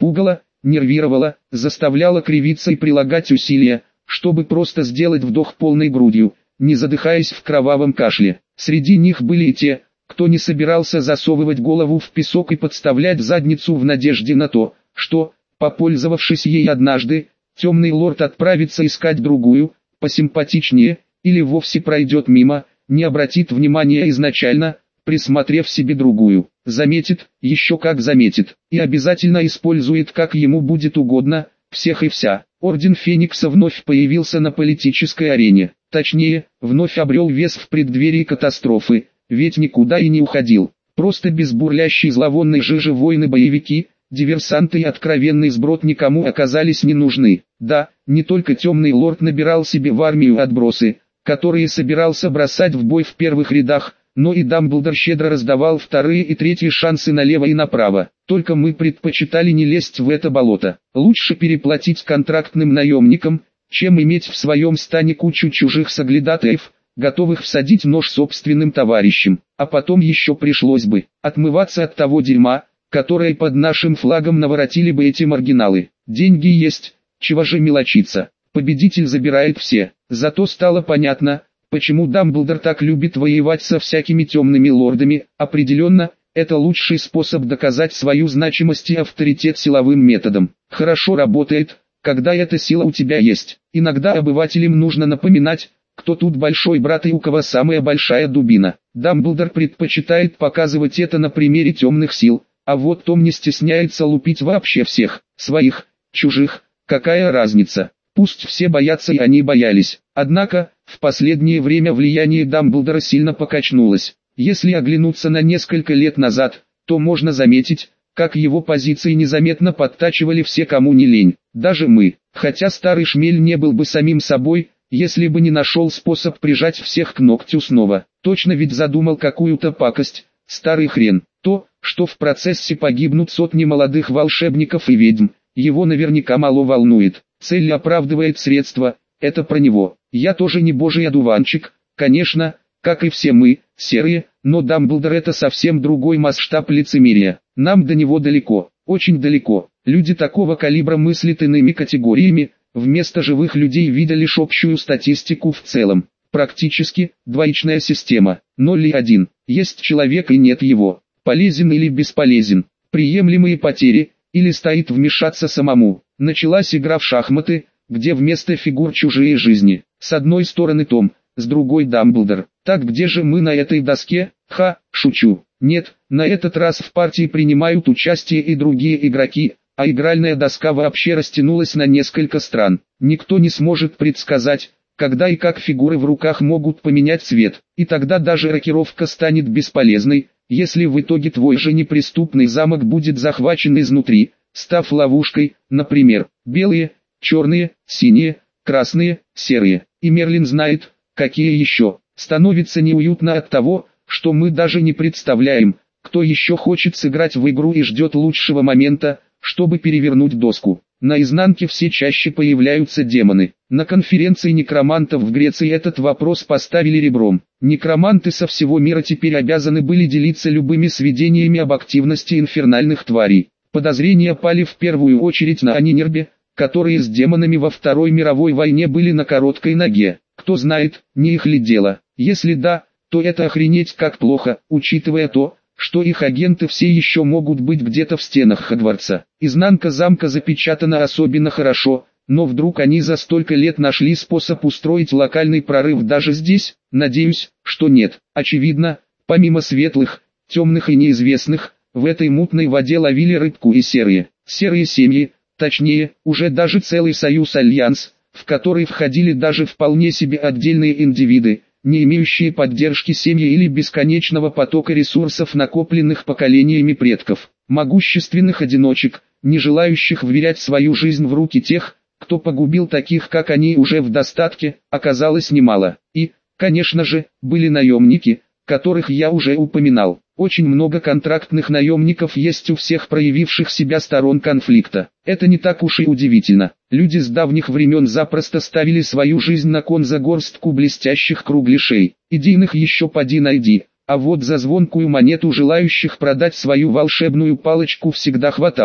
пугало, нервировало, заставляло кривиться и прилагать усилия, чтобы просто сделать вдох полной грудью, не задыхаясь в кровавом кашле. Среди них были и те, кто не собирался засовывать голову в песок и подставлять задницу в надежде на то, что, попользовавшись ей однажды, темный лорд отправится искать другую, посимпатичнее, или вовсе пройдет мимо, не обратит внимания изначально, присмотрев себе другую, заметит, еще как заметит, и обязательно использует как ему будет угодно, всех и вся. Орден Феникса вновь появился на политической арене, точнее, вновь обрел вес в преддверии катастрофы, ведь никуда и не уходил. Просто без бурлящей зловонной жижи воины-боевики, диверсанты и откровенный сброд никому оказались не нужны. Да, не только темный лорд набирал себе в армию отбросы, которые собирался бросать в бой в первых рядах, но и Дамблдор щедро раздавал вторые и третьи шансы налево и направо. Только мы предпочитали не лезть в это болото. Лучше переплатить контрактным наемникам, чем иметь в своем стане кучу чужих соглядатаев, готовых всадить нож собственным товарищам. А потом еще пришлось бы отмываться от того дерьма, которое под нашим флагом наворотили бы эти маргиналы. Деньги есть, чего же мелочиться. Победитель забирает все. Зато стало понятно, почему Дамблдор так любит воевать со всякими темными лордами. Определенно, это лучший способ доказать свою значимость и авторитет силовым методом. Хорошо работает, когда эта сила у тебя есть. Иногда обывателям нужно напоминать, кто тут большой брат и у кого самая большая дубина. Дамблдор предпочитает показывать это на примере темных сил, а вот Том не стесняется лупить вообще всех, своих, чужих, какая разница. Пусть все боятся, и они боялись. Однако, в последнее время влияние Дамблдора сильно покачнулось. Если оглянуться на несколько лет назад, то можно заметить, как его позиции незаметно подтачивали все, кому не лень. Даже мы, хотя старый шмель не был бы самим собой, если бы не нашел способ прижать всех к ногтю снова. Точно ведь задумал какую-то пакость, старый хрен. То, что в процессе погибнут сотни молодых волшебников и ведьм, его наверняка мало волнует. Цель оправдывает средства, это про него. Я тоже не божий одуванчик, конечно, как и все мы, серые, но Дамблдор это совсем другой масштаб лицемерия. Нам до него далеко, очень далеко. Люди такого калибра мыслят иными категориями, вместо живых людей видя лишь общую статистику в целом. Практически, двоичная система, 0 и 1. Есть человек и нет его. Полезен или бесполезен. Приемлемые потери, или стоит вмешаться самому. Началась игра в шахматы, где вместо фигур чужие жизни. С одной стороны Том, с другой Дамблдор. Так где же мы на этой доске? Шучу. Нет, на этот раз в партии принимают участие и другие игроки, а игральная доска вообще растянулась на несколько стран. Никто не сможет предсказать, когда и как фигуры в руках могут поменять цвет. И тогда даже рокировка станет бесполезной, если в итоге твой же неприступный замок будет захвачен изнутри, став ловушкой, например, белые, черные, синие, красные, серые. И Мерлин знает, какие еще. Становится неуютно от того, что мы даже не представляем, кто еще хочет сыграть в игру и ждет лучшего момента, чтобы перевернуть доску. На изнанке все чаще появляются демоны. На конференции некромантов в Греции этот вопрос поставили ребром. Некроманты со всего мира теперь обязаны были делиться любыми сведениями об активности инфернальных тварей. Подозрения пали в первую очередь на Анинербе, которые с демонами во Второй мировой войне были на короткой ноге. Кто знает, не их ли дело. Если да, то это охренеть как плохо, учитывая то, что их агенты все еще могут быть где-то в стенах Хогвартса. Изнанка замка запечатана особенно хорошо, но вдруг они за столько лет нашли способ устроить локальный прорыв даже здесь? Надеюсь, что нет. Очевидно, помимо светлых, темных и неизвестных, в этой мутной воде ловили рыбку и серые семьи, точнее, уже даже целый союз-альянс, в который входили даже вполне себе отдельные индивиды, не имеющие поддержки семьи или бесконечного потока ресурсов, накопленных поколениями предков, могущественных одиночек, не желающих вверять свою жизнь в руки тех, кто погубил таких как они уже в достатке, оказалось немало. И, конечно же, были наемники, которых я уже упоминал. Очень много контрактных наемников есть у всех проявивших себя сторон конфликта. Это не так уж и удивительно. Люди с давних времен запросто ставили свою жизнь на кон за горстку блестящих кругляшей. Идейных еще поди найди, а вот за звонкую монету желающих продать свою волшебную палочку всегда хватало.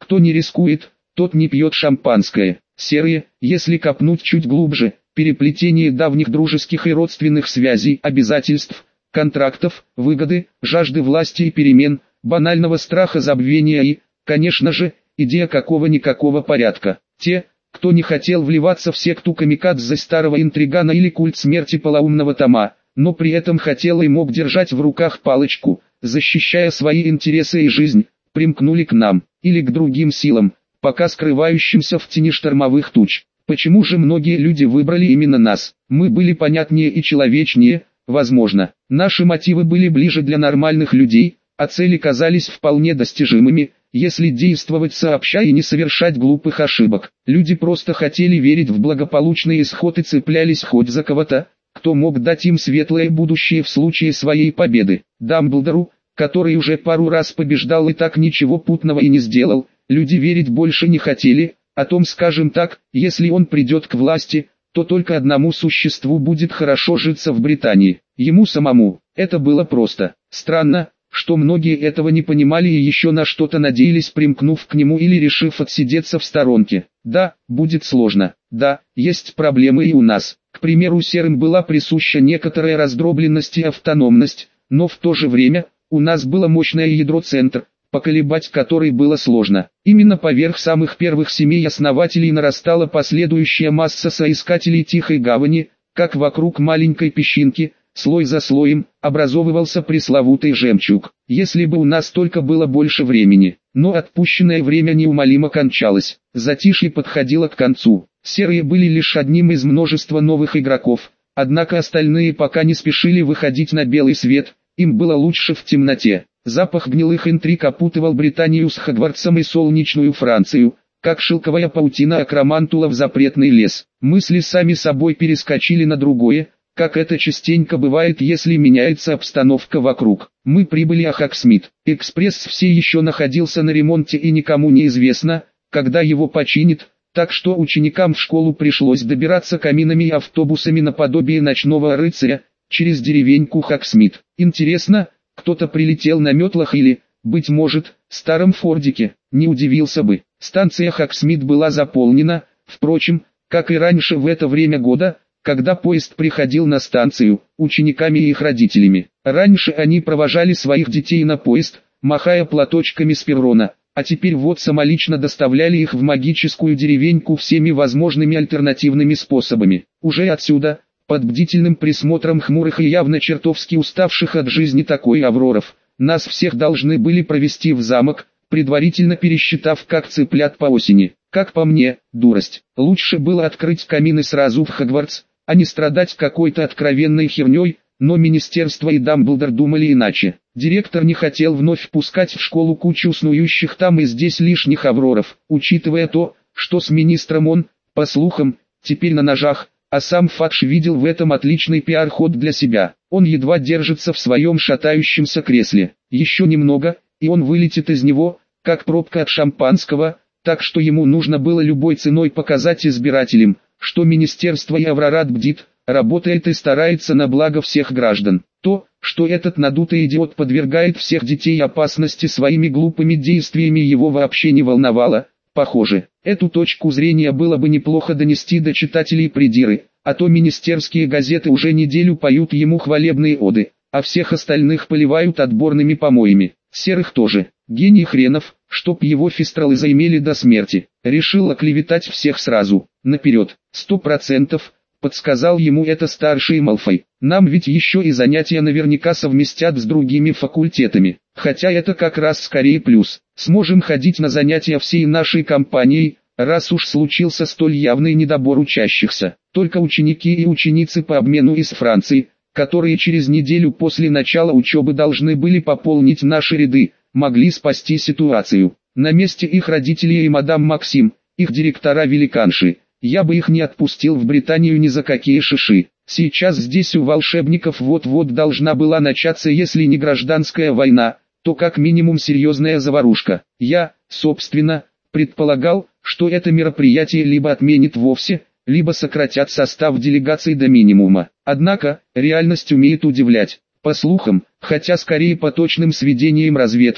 Кто не рискует, тот не пьет шампанское. Серые, если копнуть чуть глубже, переплетение давних дружеских и родственных связей, обязательств, контрактов, выгоды, жажды власти и перемен, банального страха забвения и, конечно же, идея какого-никакого порядка. Те, кто не хотел вливаться в секту камикадзе старого интригана или культ смерти полоумного Тома, но при этом хотел и мог держать в руках палочку, защищая свои интересы и жизнь, примкнули к нам, или к другим силам, пока скрывающимся в тени штормовых туч. Почему же многие люди выбрали именно нас? Мы были понятнее и человечнее, возможно. Наши мотивы были ближе для нормальных людей, а цели казались вполне достижимыми, если действовать сообща и не совершать глупых ошибок. Люди просто хотели верить в благополучный исход и цеплялись хоть за кого-то, кто мог дать им светлое будущее в случае своей победы. Дамблдору, который уже пару раз побеждал и так ничего путного и не сделал, люди верить больше не хотели. О том, скажем так, если он придет к власти, то только одному существу будет хорошо житься в Британии, ему самому. Это было просто. Странно, что многие этого не понимали и еще на что-то надеялись, примкнув к нему или решив отсидеться в сторонке. Да, будет сложно. Да, есть проблемы и у нас. К примеру, серым была присуща некоторая раздробленность и автономность, но в то же время, у нас было мощное ядро-центр, поколебать который было сложно. Именно поверх самых первых семей основателей нарастала последующая масса соискателей Тихой Гавани, как вокруг маленькой песчинки, слой за слоем, образовывался пресловутый жемчуг. Если бы у нас только было больше времени, но отпущенное время неумолимо кончалось, затишье подходило к концу. Серые были лишь одним из множества новых игроков, однако остальные пока не спешили выходить на белый свет, им было лучше в темноте. Запах гнилых интриг опутывал Британию с Хогвартсом и солнечную Францию, как шелковая паутина акромантула в запретный лес. Мысли сами собой перескочили на другое, как это частенько бывает, если меняется обстановка вокруг. Мы прибыли в Хогсмит. Экспресс все еще находился на ремонте и никому не известно, когда его починят, так что ученикам в школу пришлось добираться каминами и автобусами наподобие ночного рыцаря, через деревеньку Хогсмит. Интересно, кто-то прилетел на метлах или, быть может, старом фордике, не удивился бы. Станция Хогсмит была заполнена, впрочем, как и раньше в это время года, когда поезд приходил на станцию, учениками и их родителями. Раньше они провожали своих детей на поезд, махая платочками с перрона, а теперь вот самолично доставляли их в магическую деревеньку всеми возможными альтернативными способами. Уже отсюда, под бдительным присмотром хмурых и явно чертовски уставших от жизни такой Авроров, нас всех должны были провести в замок, предварительно пересчитав как цыплят по осени. Как по мне, дурость. Лучше было открыть камины сразу в Хогвартс, а не страдать какой-то откровенной херней, но министерство и Дамблдор думали иначе. Директор не хотел вновь впускать в школу кучу снующих там и здесь лишних Авроров, учитывая то, что с министром он, по слухам, теперь на ножах, а сам Фадж видел в этом отличный пиар-ход для себя. Он едва держится в своем шатающемся кресле. Еще немного, и он вылетит из него, как пробка от шампанского, так что ему нужно было любой ценой показать избирателям, что министерство и Аврорат бдит, работает и старается на благо всех граждан. То, что этот надутый идиот подвергает всех детей опасности своими глупыми действиями, его вообще не волновало. Похоже, эту точку зрения было бы неплохо донести до читателей придиры, а то министерские газеты уже неделю поют ему хвалебные оды, а всех остальных поливают отборными помоями. Серых тоже. Гений хренов, чтоб его фистралы заимели до смерти. Решил оклеветать всех сразу, наперед. 100%, подсказал ему это старший Малфой. Нам ведь еще и занятия наверняка совместят с другими факультетами. Хотя это как раз скорее плюс. Сможем ходить на занятия всей нашей компанией, раз уж случился столь явный недобор учащихся. Только ученики и ученицы по обмену из Франции, которые через неделю после начала учебы должны были пополнить наши ряды, могли спасти ситуацию. На месте их родителей и мадам Максим, их директора-великанши, я бы их не отпустил в Британию ни за какие шиши. Сейчас здесь у волшебников вот-вот должна была начаться, если не гражданская война, то как минимум серьезная заварушка. Я, собственно, предполагал, что это мероприятие либо отменят вовсе, либо сократят состав делегаций до минимума. Однако, реальность умеет удивлять. По слухам, хотя скорее по точным сведениям разведки,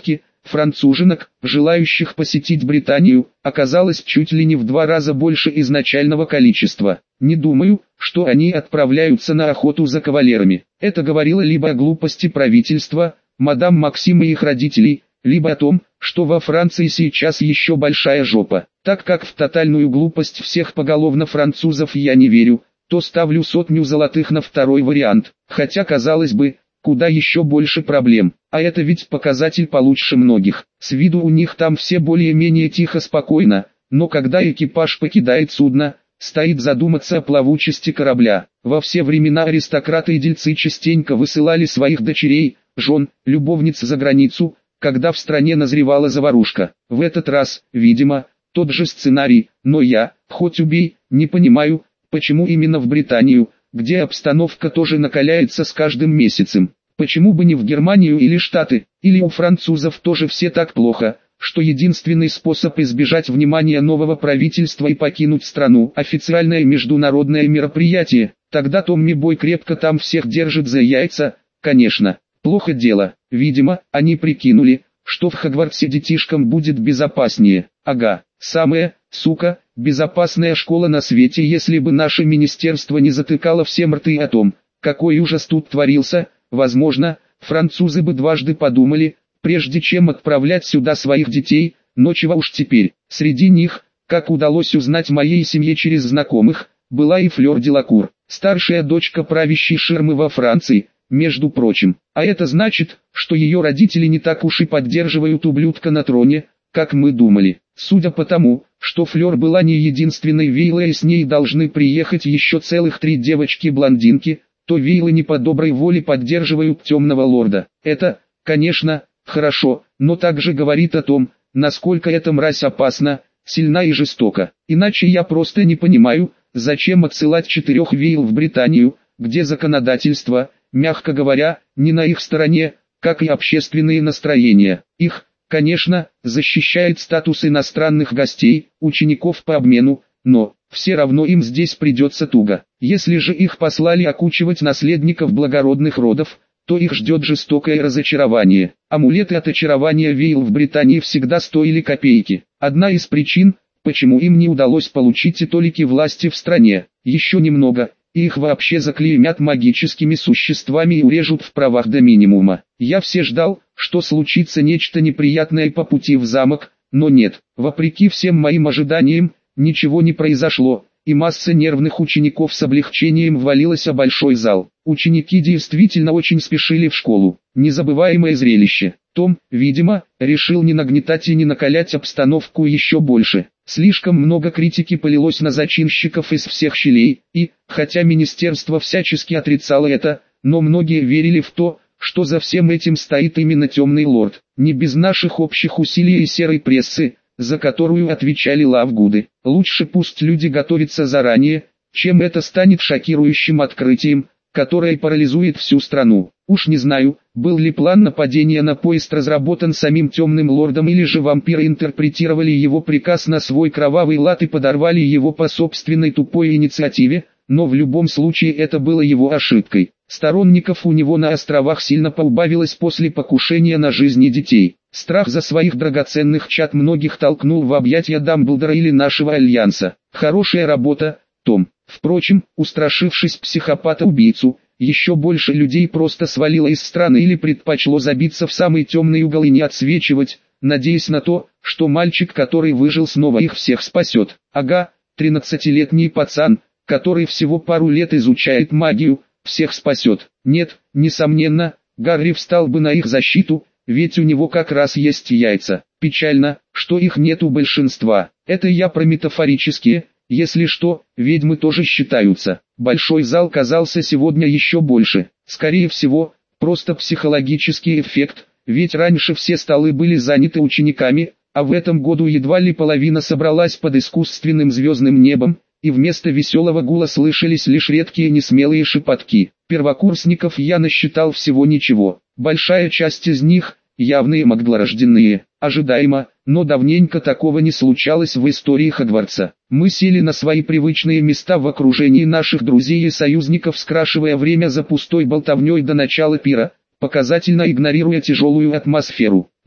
Француженок, желающих посетить Британию, оказалось чуть ли не в 2 раза больше изначального количества. Не думаю, что они отправляются на охоту за кавалерами. Это говорило либо о глупости правительства, мадам Максим и их родителей, либо о том, что во Франции сейчас еще большая жопа. Так как в тотальную глупость всех поголовно французов я не верю, то ставлю 100 золотых на второй вариант. Хотя, казалось бы, куда еще больше проблем. А это ведь показатель получше многих. С виду у них там все более-менее тихо-спокойно, но когда экипаж покидает судно, стоит задуматься о плавучести корабля. Во все времена аристократы и дельцы частенько высылали своих дочерей, жен, любовниц за границу, когда в стране назревала заварушка. В этот раз, видимо, тот же сценарий, но я, хоть убей, не понимаю, почему именно в Британию, где обстановка тоже накаляется с каждым месяцем. Почему бы не в Германию или Штаты, или у французов тоже все так плохо, что единственный способ избежать внимания нового правительства и покинуть страну – официальное международное мероприятие, тогда Томми Бой крепко там всех держит за яйца, конечно. Плохо дело, видимо, они прикинули, что в Хогвартсе детишкам будет безопаснее. Ага, самая, сука, безопасная школа на свете, если бы наше министерство не затыкало всем рты о том, какой ужас тут творился. Возможно, французы бы дважды подумали, прежде чем отправлять сюда своих детей, но чего уж теперь. Среди них, как удалось узнать моей семье через знакомых, была и Флёр Делакур, старшая дочка правящей ширмы во Франции, между прочим. А это значит, что ее родители не так уж и поддерживают ублюдка на троне, как мы думали. Судя по тому, что Флёр была не единственной Вейлой и с ней должны приехать еще целых 3 девочки-блондинки, то Вейлы не по доброй воле поддерживают темного лорда. Это, конечно, хорошо, но также говорит о том, насколько эта мразь опасна, сильна и жестока. Иначе я просто не понимаю, зачем отсылать 4 Вейл в Британию, где законодательство, мягко говоря, не на их стороне, как и общественные настроения. Их, конечно, защищает статус иностранных гостей, учеников по обмену, но все равно им здесь придется туго. Если же их послали окучивать наследников благородных родов, то их ждет жестокое разочарование. Амулеты от очарования Вейл в Британии всегда стоили копейки. Одна из причин, почему им не удалось получить и толики власти в стране. Еще немного, и их вообще заклеймят магическими существами и урежут в правах до минимума. Я все ждал, что случится нечто неприятное по пути в замок, но нет. Вопреки всем моим ожиданиям, ничего не произошло, и масса нервных учеников с облегчением ввалилась в большой зал. Ученики действительно очень спешили в школу. Незабываемое зрелище. Том, видимо, решил не нагнетать и не накалять обстановку еще больше. Слишком много критики полилось на зачинщиков из всех щелей, и, хотя министерство всячески отрицало это, но многие верили в то, что за всем этим стоит именно темный лорд. Не без наших общих усилий и серой прессы, за которую отвечали лавгуды. Лучше пусть люди готовятся заранее, чем это станет шокирующим открытием, которое парализует всю страну. Уж не знаю, был ли план нападения на поезд разработан самим темным лордом, или же вампиры интерпретировали его приказ на свой кровавый лад и подорвали его по собственной тупой инициативе, но в любом случае это было его ошибкой. Сторонников у него на островах сильно поубавилось после покушения на жизни детей. Страх за своих драгоценных чад многих толкнул в объятия Дамблдора или нашего Альянса. Хорошая работа, Том. Впрочем, устрашившись психопата-убийцу, еще больше людей просто свалило из страны или предпочло забиться в самый темный угол и не отсвечивать, надеясь на то, что мальчик, который выжил, снова их всех спасет. Ага, 13-летний пацан, который всего пару лет изучает магию, всех спасет. Нет, несомненно, Гарри встал бы на их защиту, ведь у него как раз есть яйца. Печально, что их нет у большинства. Это я про метафорические, если что, ведьмы тоже считаются. Большой зал казался сегодня еще больше. Скорее всего, просто психологический эффект, ведь раньше все столы были заняты учениками, а в этом году едва ли половина собралась под искусственным звездным небом, и вместо веселого гула слышались лишь редкие несмелые шепотки. Первокурсников я насчитал всего ничего. Большая часть из них – явные магдлорожденные. Ожидаемо, но давненько такого не случалось в истории Хогвартса. Мы сели на свои привычные места в окружении наших друзей и союзников, скрашивая время за пустой болтовней до начала пира, показательно игнорируя тяжелую атмосферу.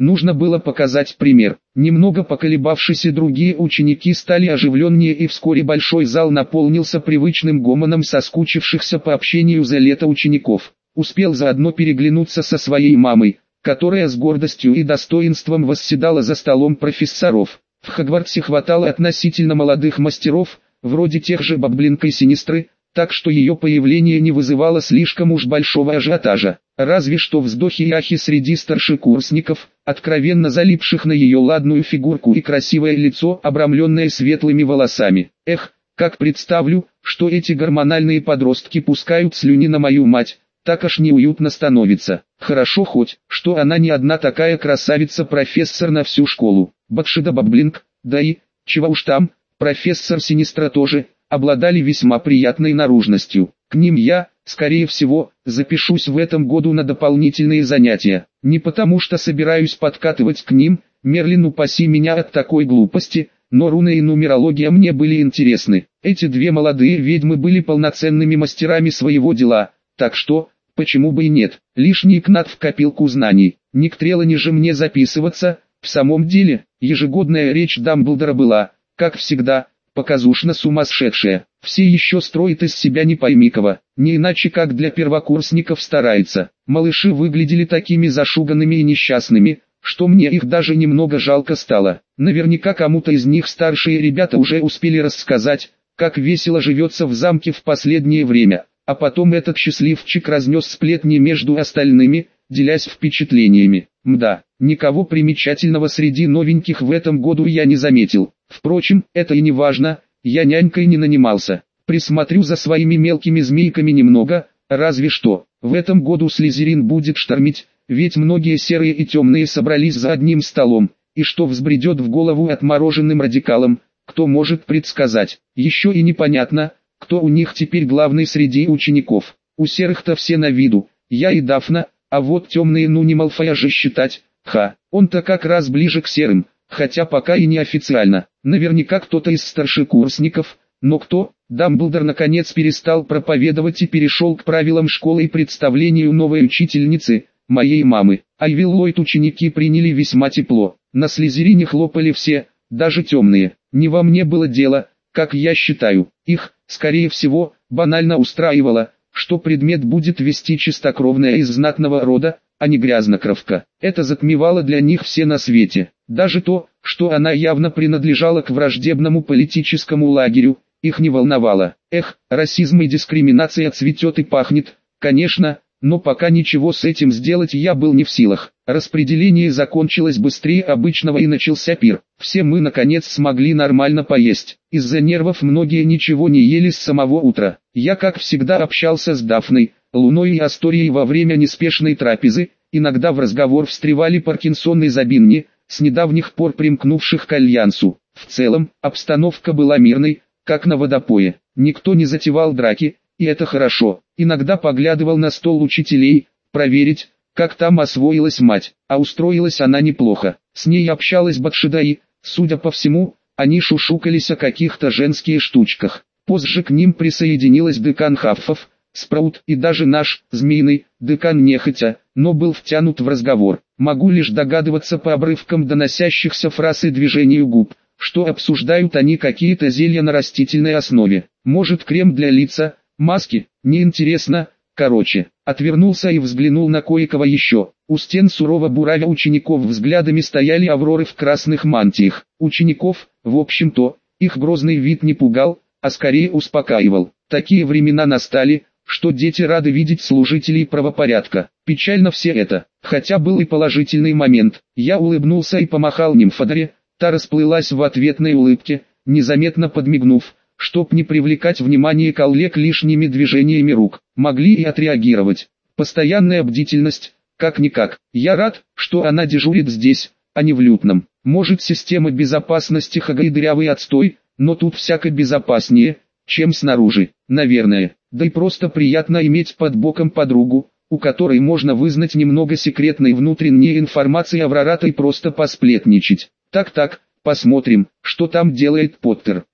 нужно было показать пример. Немного поколебавшись, и другие ученики стали оживленнее, и вскоре большой зал наполнился привычным гомоном соскучившихся по общению за лето учеников. Успел заодно переглянуться со своей мамой, которая с гордостью и достоинством восседала за столом профессоров. В Хогвартсе хватало относительно молодых мастеров, вроде тех же Бабблинка и Синистры, так что ее появление не вызывало слишком уж большого ажиотажа. Разве что вздохи и ахи среди старшекурсников, откровенно залипших на ее ладную фигурку и красивое лицо, обрамленное светлыми волосами. Эх, как представлю, что эти гормональные подростки пускают слюни на мою мать, так аж неуютно становится. Хорошо хоть, что она не одна такая красавица-профессор на всю школу. Бакшида Бабблинг, да и, чего уж там, профессор Синистра тоже, обладали весьма приятной наружностью. К ним я, скорее всего, запишусь в этом году на дополнительные занятия. Не потому что собираюсь подкатывать к ним, Мерлин упаси меня от такой глупости, но руны и нумерология мне были интересны. Эти две молодые ведьмы были полноценными мастерами своего дела, так что, почему бы и нет, лишний кнат в копилку знаний. Не к Трелани же мне записываться. В самом деле, ежегодная речь Дамблдора была, как всегда, показушно сумасшедшая. Все еще строит из себя не пойми кого, не иначе как для первокурсников старается. Малыши выглядели такими зашуганными и несчастными, что мне их даже немного жалко стало. Наверняка кому-то из них старшие ребята уже успели рассказать, как весело живется в замке в последнее время, а потом этот счастливчик разнес сплетни между остальными, делясь впечатлениями. Мда, никого примечательного среди новеньких в этом году я не заметил. Впрочем, это и не важно, я нянькой не нанимался. Присмотрю за своими мелкими змейками немного, разве что. В этом году Слизерин будет штормить, ведь многие серые и темные собрались за одним столом, и что взбредет в голову отмороженным радикалам, кто может предсказать. Еще и непонятно, кто у них теперь главный среди учеников. У серых-то все на виду, я и Дафна, а вот темные не Малфоя же считать, он-то как раз ближе к серым, хотя пока и не официально. Наверняка кто-то из старшекурсников, но кто? Дамблдор наконец перестал проповедовать и перешел к правилам школы и представлению новой учительницы, моей мамы. Айви Ллойд ученики приняли весьма тепло, на Слизерине хлопали все, даже темные. Не во мне было дело, как я считаю, их, скорее всего, банально устраивало, что предмет будет вести чистокровная из знатного рода, а не грязнокровка. Это затмевало для них все на свете. Даже то, что она явно принадлежала к враждебному политическому лагерю, их не волновало. Эх, расизм и дискриминация цветет и пахнет, конечно, но пока ничего с этим сделать я был не в силах. Распределение закончилось быстрее обычного и начался пир. Все мы наконец смогли нормально поесть. Из-за нервов многие ничего не ели с самого утра. Я как всегда общался с Дафной, Луной и Асторией во время неспешной трапезы, иногда в разговор встревали Паркинсон и Забинни, с недавних пор примкнувших к Альянсу. В целом, обстановка была мирной, как на водопое. Никто не затевал драки, и это хорошо. Иногда поглядывал на стол учителей, проверить, как там освоилась мать, а устроилась она неплохо. С ней общалась Бакшида и, судя по всему, они шушукались о каких-то женских штучках. Позже к ним присоединилась декан Хаффов, Спраут и даже наш, змеиный, декан нехотя, но был втянут в разговор. Могу лишь догадываться по обрывкам доносящихся фраз и движению губ, что обсуждают они какие-то зелья на растительной основе. Может, крем для лица, маски, неинтересно. Короче, отвернулся и взглянул на кое-кого еще. У стен сурово буравя учеников взглядами стояли авроры в красных мантиях. Учеников, в общем-то, их грозный вид не пугал, а скорее успокаивал. Такие времена настали, что дети рады видеть служителей правопорядка. Печально все это, хотя был и положительный момент. Я улыбнулся и помахал нимфодоре, та расплылась в ответной улыбке, незаметно подмигнув, чтоб не привлекать внимание коллег лишними движениями рук. Могли и отреагировать. Постоянная бдительность, как-никак. Я рад, что она дежурит здесь, а не в лютном. Может, система безопасности Хага и дырявый отстой, но тут всяко безопаснее, чем снаружи, наверное. Да и просто приятно иметь под боком подругу, у которой можно вызнать немного секретной внутренней информации о Врарата и просто посплетничать. Так-так, посмотрим, что там делает Поттер.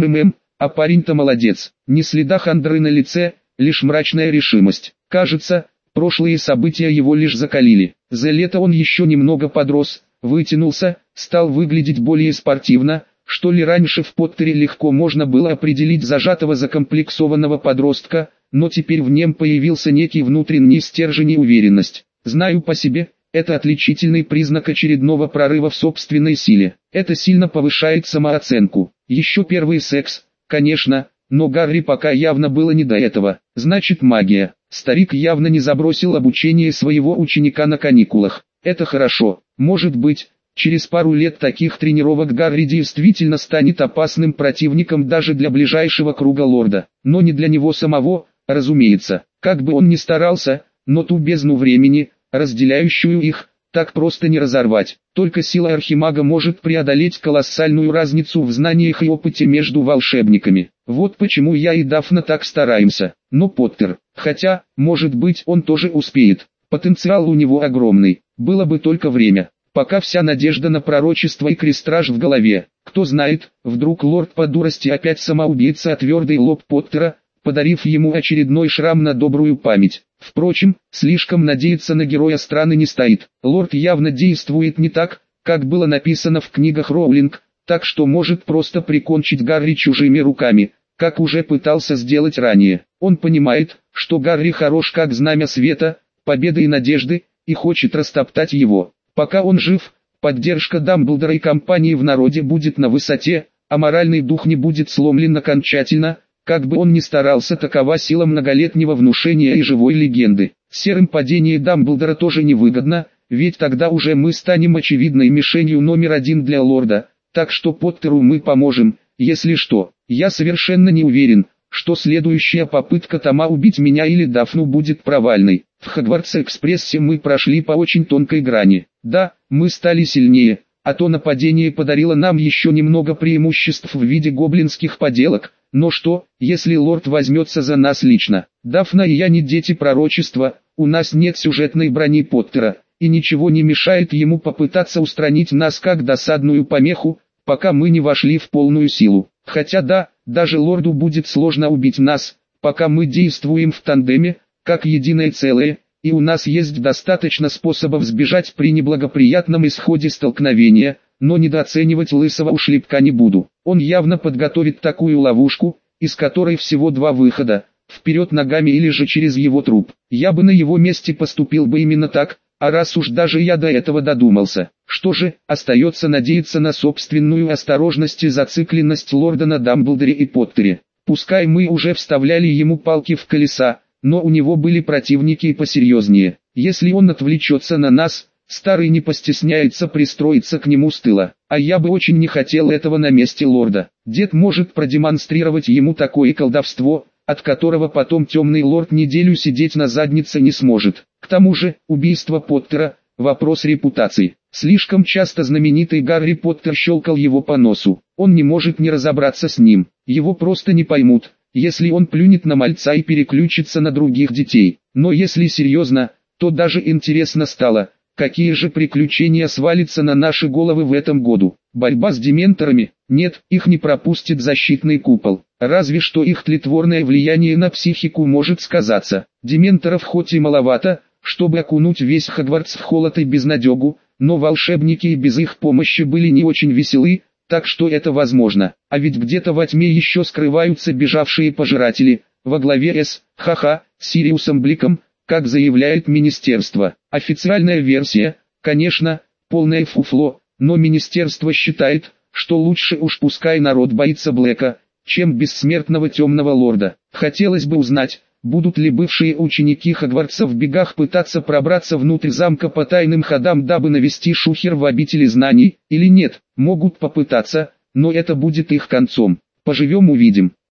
А парень-то молодец, ни следа хандры на лице, лишь мрачная решимость. Кажется, Прошлые события его лишь закалили. За лето он еще немного подрос, вытянулся, стал выглядеть более спортивно, что ли раньше в Поттере легко можно было определить зажатого закомплексованного подростка, но теперь в нем появился некий внутренний стержень и уверенность. Знаю по себе, это отличительный признак очередного прорыва в собственной силе. Это сильно повышает самооценку. Еще первый секс, конечно, но Гарри пока явно было не до этого. Значит, магия. Старик явно не забросил обучение своего ученика на каникулах. Это хорошо. Может быть, через пару лет таких тренировок Гарри действительно станет опасным противником даже для ближайшего круга лорда. Но не для него самого, разумеется. Как бы он ни старался, но ту бездну времени, разделяющую их, так просто не разорвать. Только сила архимага может преодолеть колоссальную разницу в знаниях и опыте между волшебниками. Вот почему я и Дафна так стараемся. Но Поттер, хотя, может быть, он тоже успеет. Потенциал у него огромный, было бы только время. Пока вся надежда на пророчество и крестраж в голове. Кто знает, вдруг лорд по дурости опять самоубийца, а твердый лоб Поттера, подарив ему очередной шрам на добрую память. Впрочем, слишком надеяться на героя страны не стоит. Лорд явно действует не так, как было написано в книгах Роулинг, так что может просто прикончить Гарри чужими руками, как уже пытался сделать ранее. Он понимает, что Гарри хорош как знамя света, победы и надежды, и хочет растоптать его. Пока он жив, поддержка Дамблдора и компании в народе будет на высоте, а моральный дух не будет сломлен окончательно. Как бы он ни старался, такова сила многолетнего внушения и живой легенды. Серым падение Дамблдора тоже невыгодно, ведь тогда уже мы станем очевидной мишенью номер один для лорда, так что Поттеру мы поможем, если что. Я совершенно не уверен, что следующая попытка Тома убить меня или Дафну будет провальной. В Хогвартс-экспрессе мы прошли по очень тонкой грани. Да, мы стали сильнее, а то нападение подарило нам еще немного преимуществ в виде гоблинских поделок. Но что, если лорд возьмется за нас лично? Дафна и я не дети пророчества, у нас нет сюжетной брони Поттера, и ничего не мешает ему попытаться устранить нас как досадную помеху, пока мы не вошли в полную силу. Хотя да, даже лорду будет сложно убить нас, пока мы действуем в тандеме, как единое целое, и у нас есть достаточно способов сбежать при неблагоприятном исходе столкновения. Но недооценивать лысого ушлепка не буду. Он явно подготовит такую ловушку, из которой всего два выхода, вперед ногами или же через его труп. Я бы на его месте поступил бы именно так, а раз уж даже я до этого додумался. Что же, остается надеяться на собственную осторожность и зацикленность лорда на Дамблдоре и Поттере. Пускай мы уже вставляли ему палки в колеса, но у него были противники и посерьезнее. Если он отвлечется на нас, старый не постесняется пристроиться к нему с тыла, а я бы очень не хотел этого на месте лорда. Дед может продемонстрировать ему такое колдовство, от которого потом темный лорд неделю сидеть на заднице не сможет. К тому же, убийство Поттера – вопрос репутации. Слишком часто знаменитый Гарри Поттер щелкал его по носу. Он не может не разобраться с ним, его просто не поймут, если он плюнет на мальца и переключится на других детей. Но если серьезно, то даже интересно стало, какие же приключения свалятся на наши головы в этом году. Борьба с дементорами? Нет, их не пропустит защитный купол. Разве что их тлетворное влияние на психику может сказаться. Дементоров хоть и маловато, чтобы окунуть весь Хогвартс в холод и безнадегу, но волшебники и без их помощи были не очень веселы, так что это возможно. А ведь где-то во тьме еще скрываются бежавшие пожиратели, во главе Сириусом Бликом, как заявляет министерство. Официальная версия, конечно, полное фуфло, но министерство считает, что лучше уж пускай народ боится Блэка, чем бессмертного темного лорда. Хотелось бы узнать, будут ли бывшие ученики Хогвартса в бегах пытаться пробраться внутрь замка по тайным ходам, дабы навести шухер в обители знаний, или нет. Могут попытаться, но это будет их концом. Поживем увидим.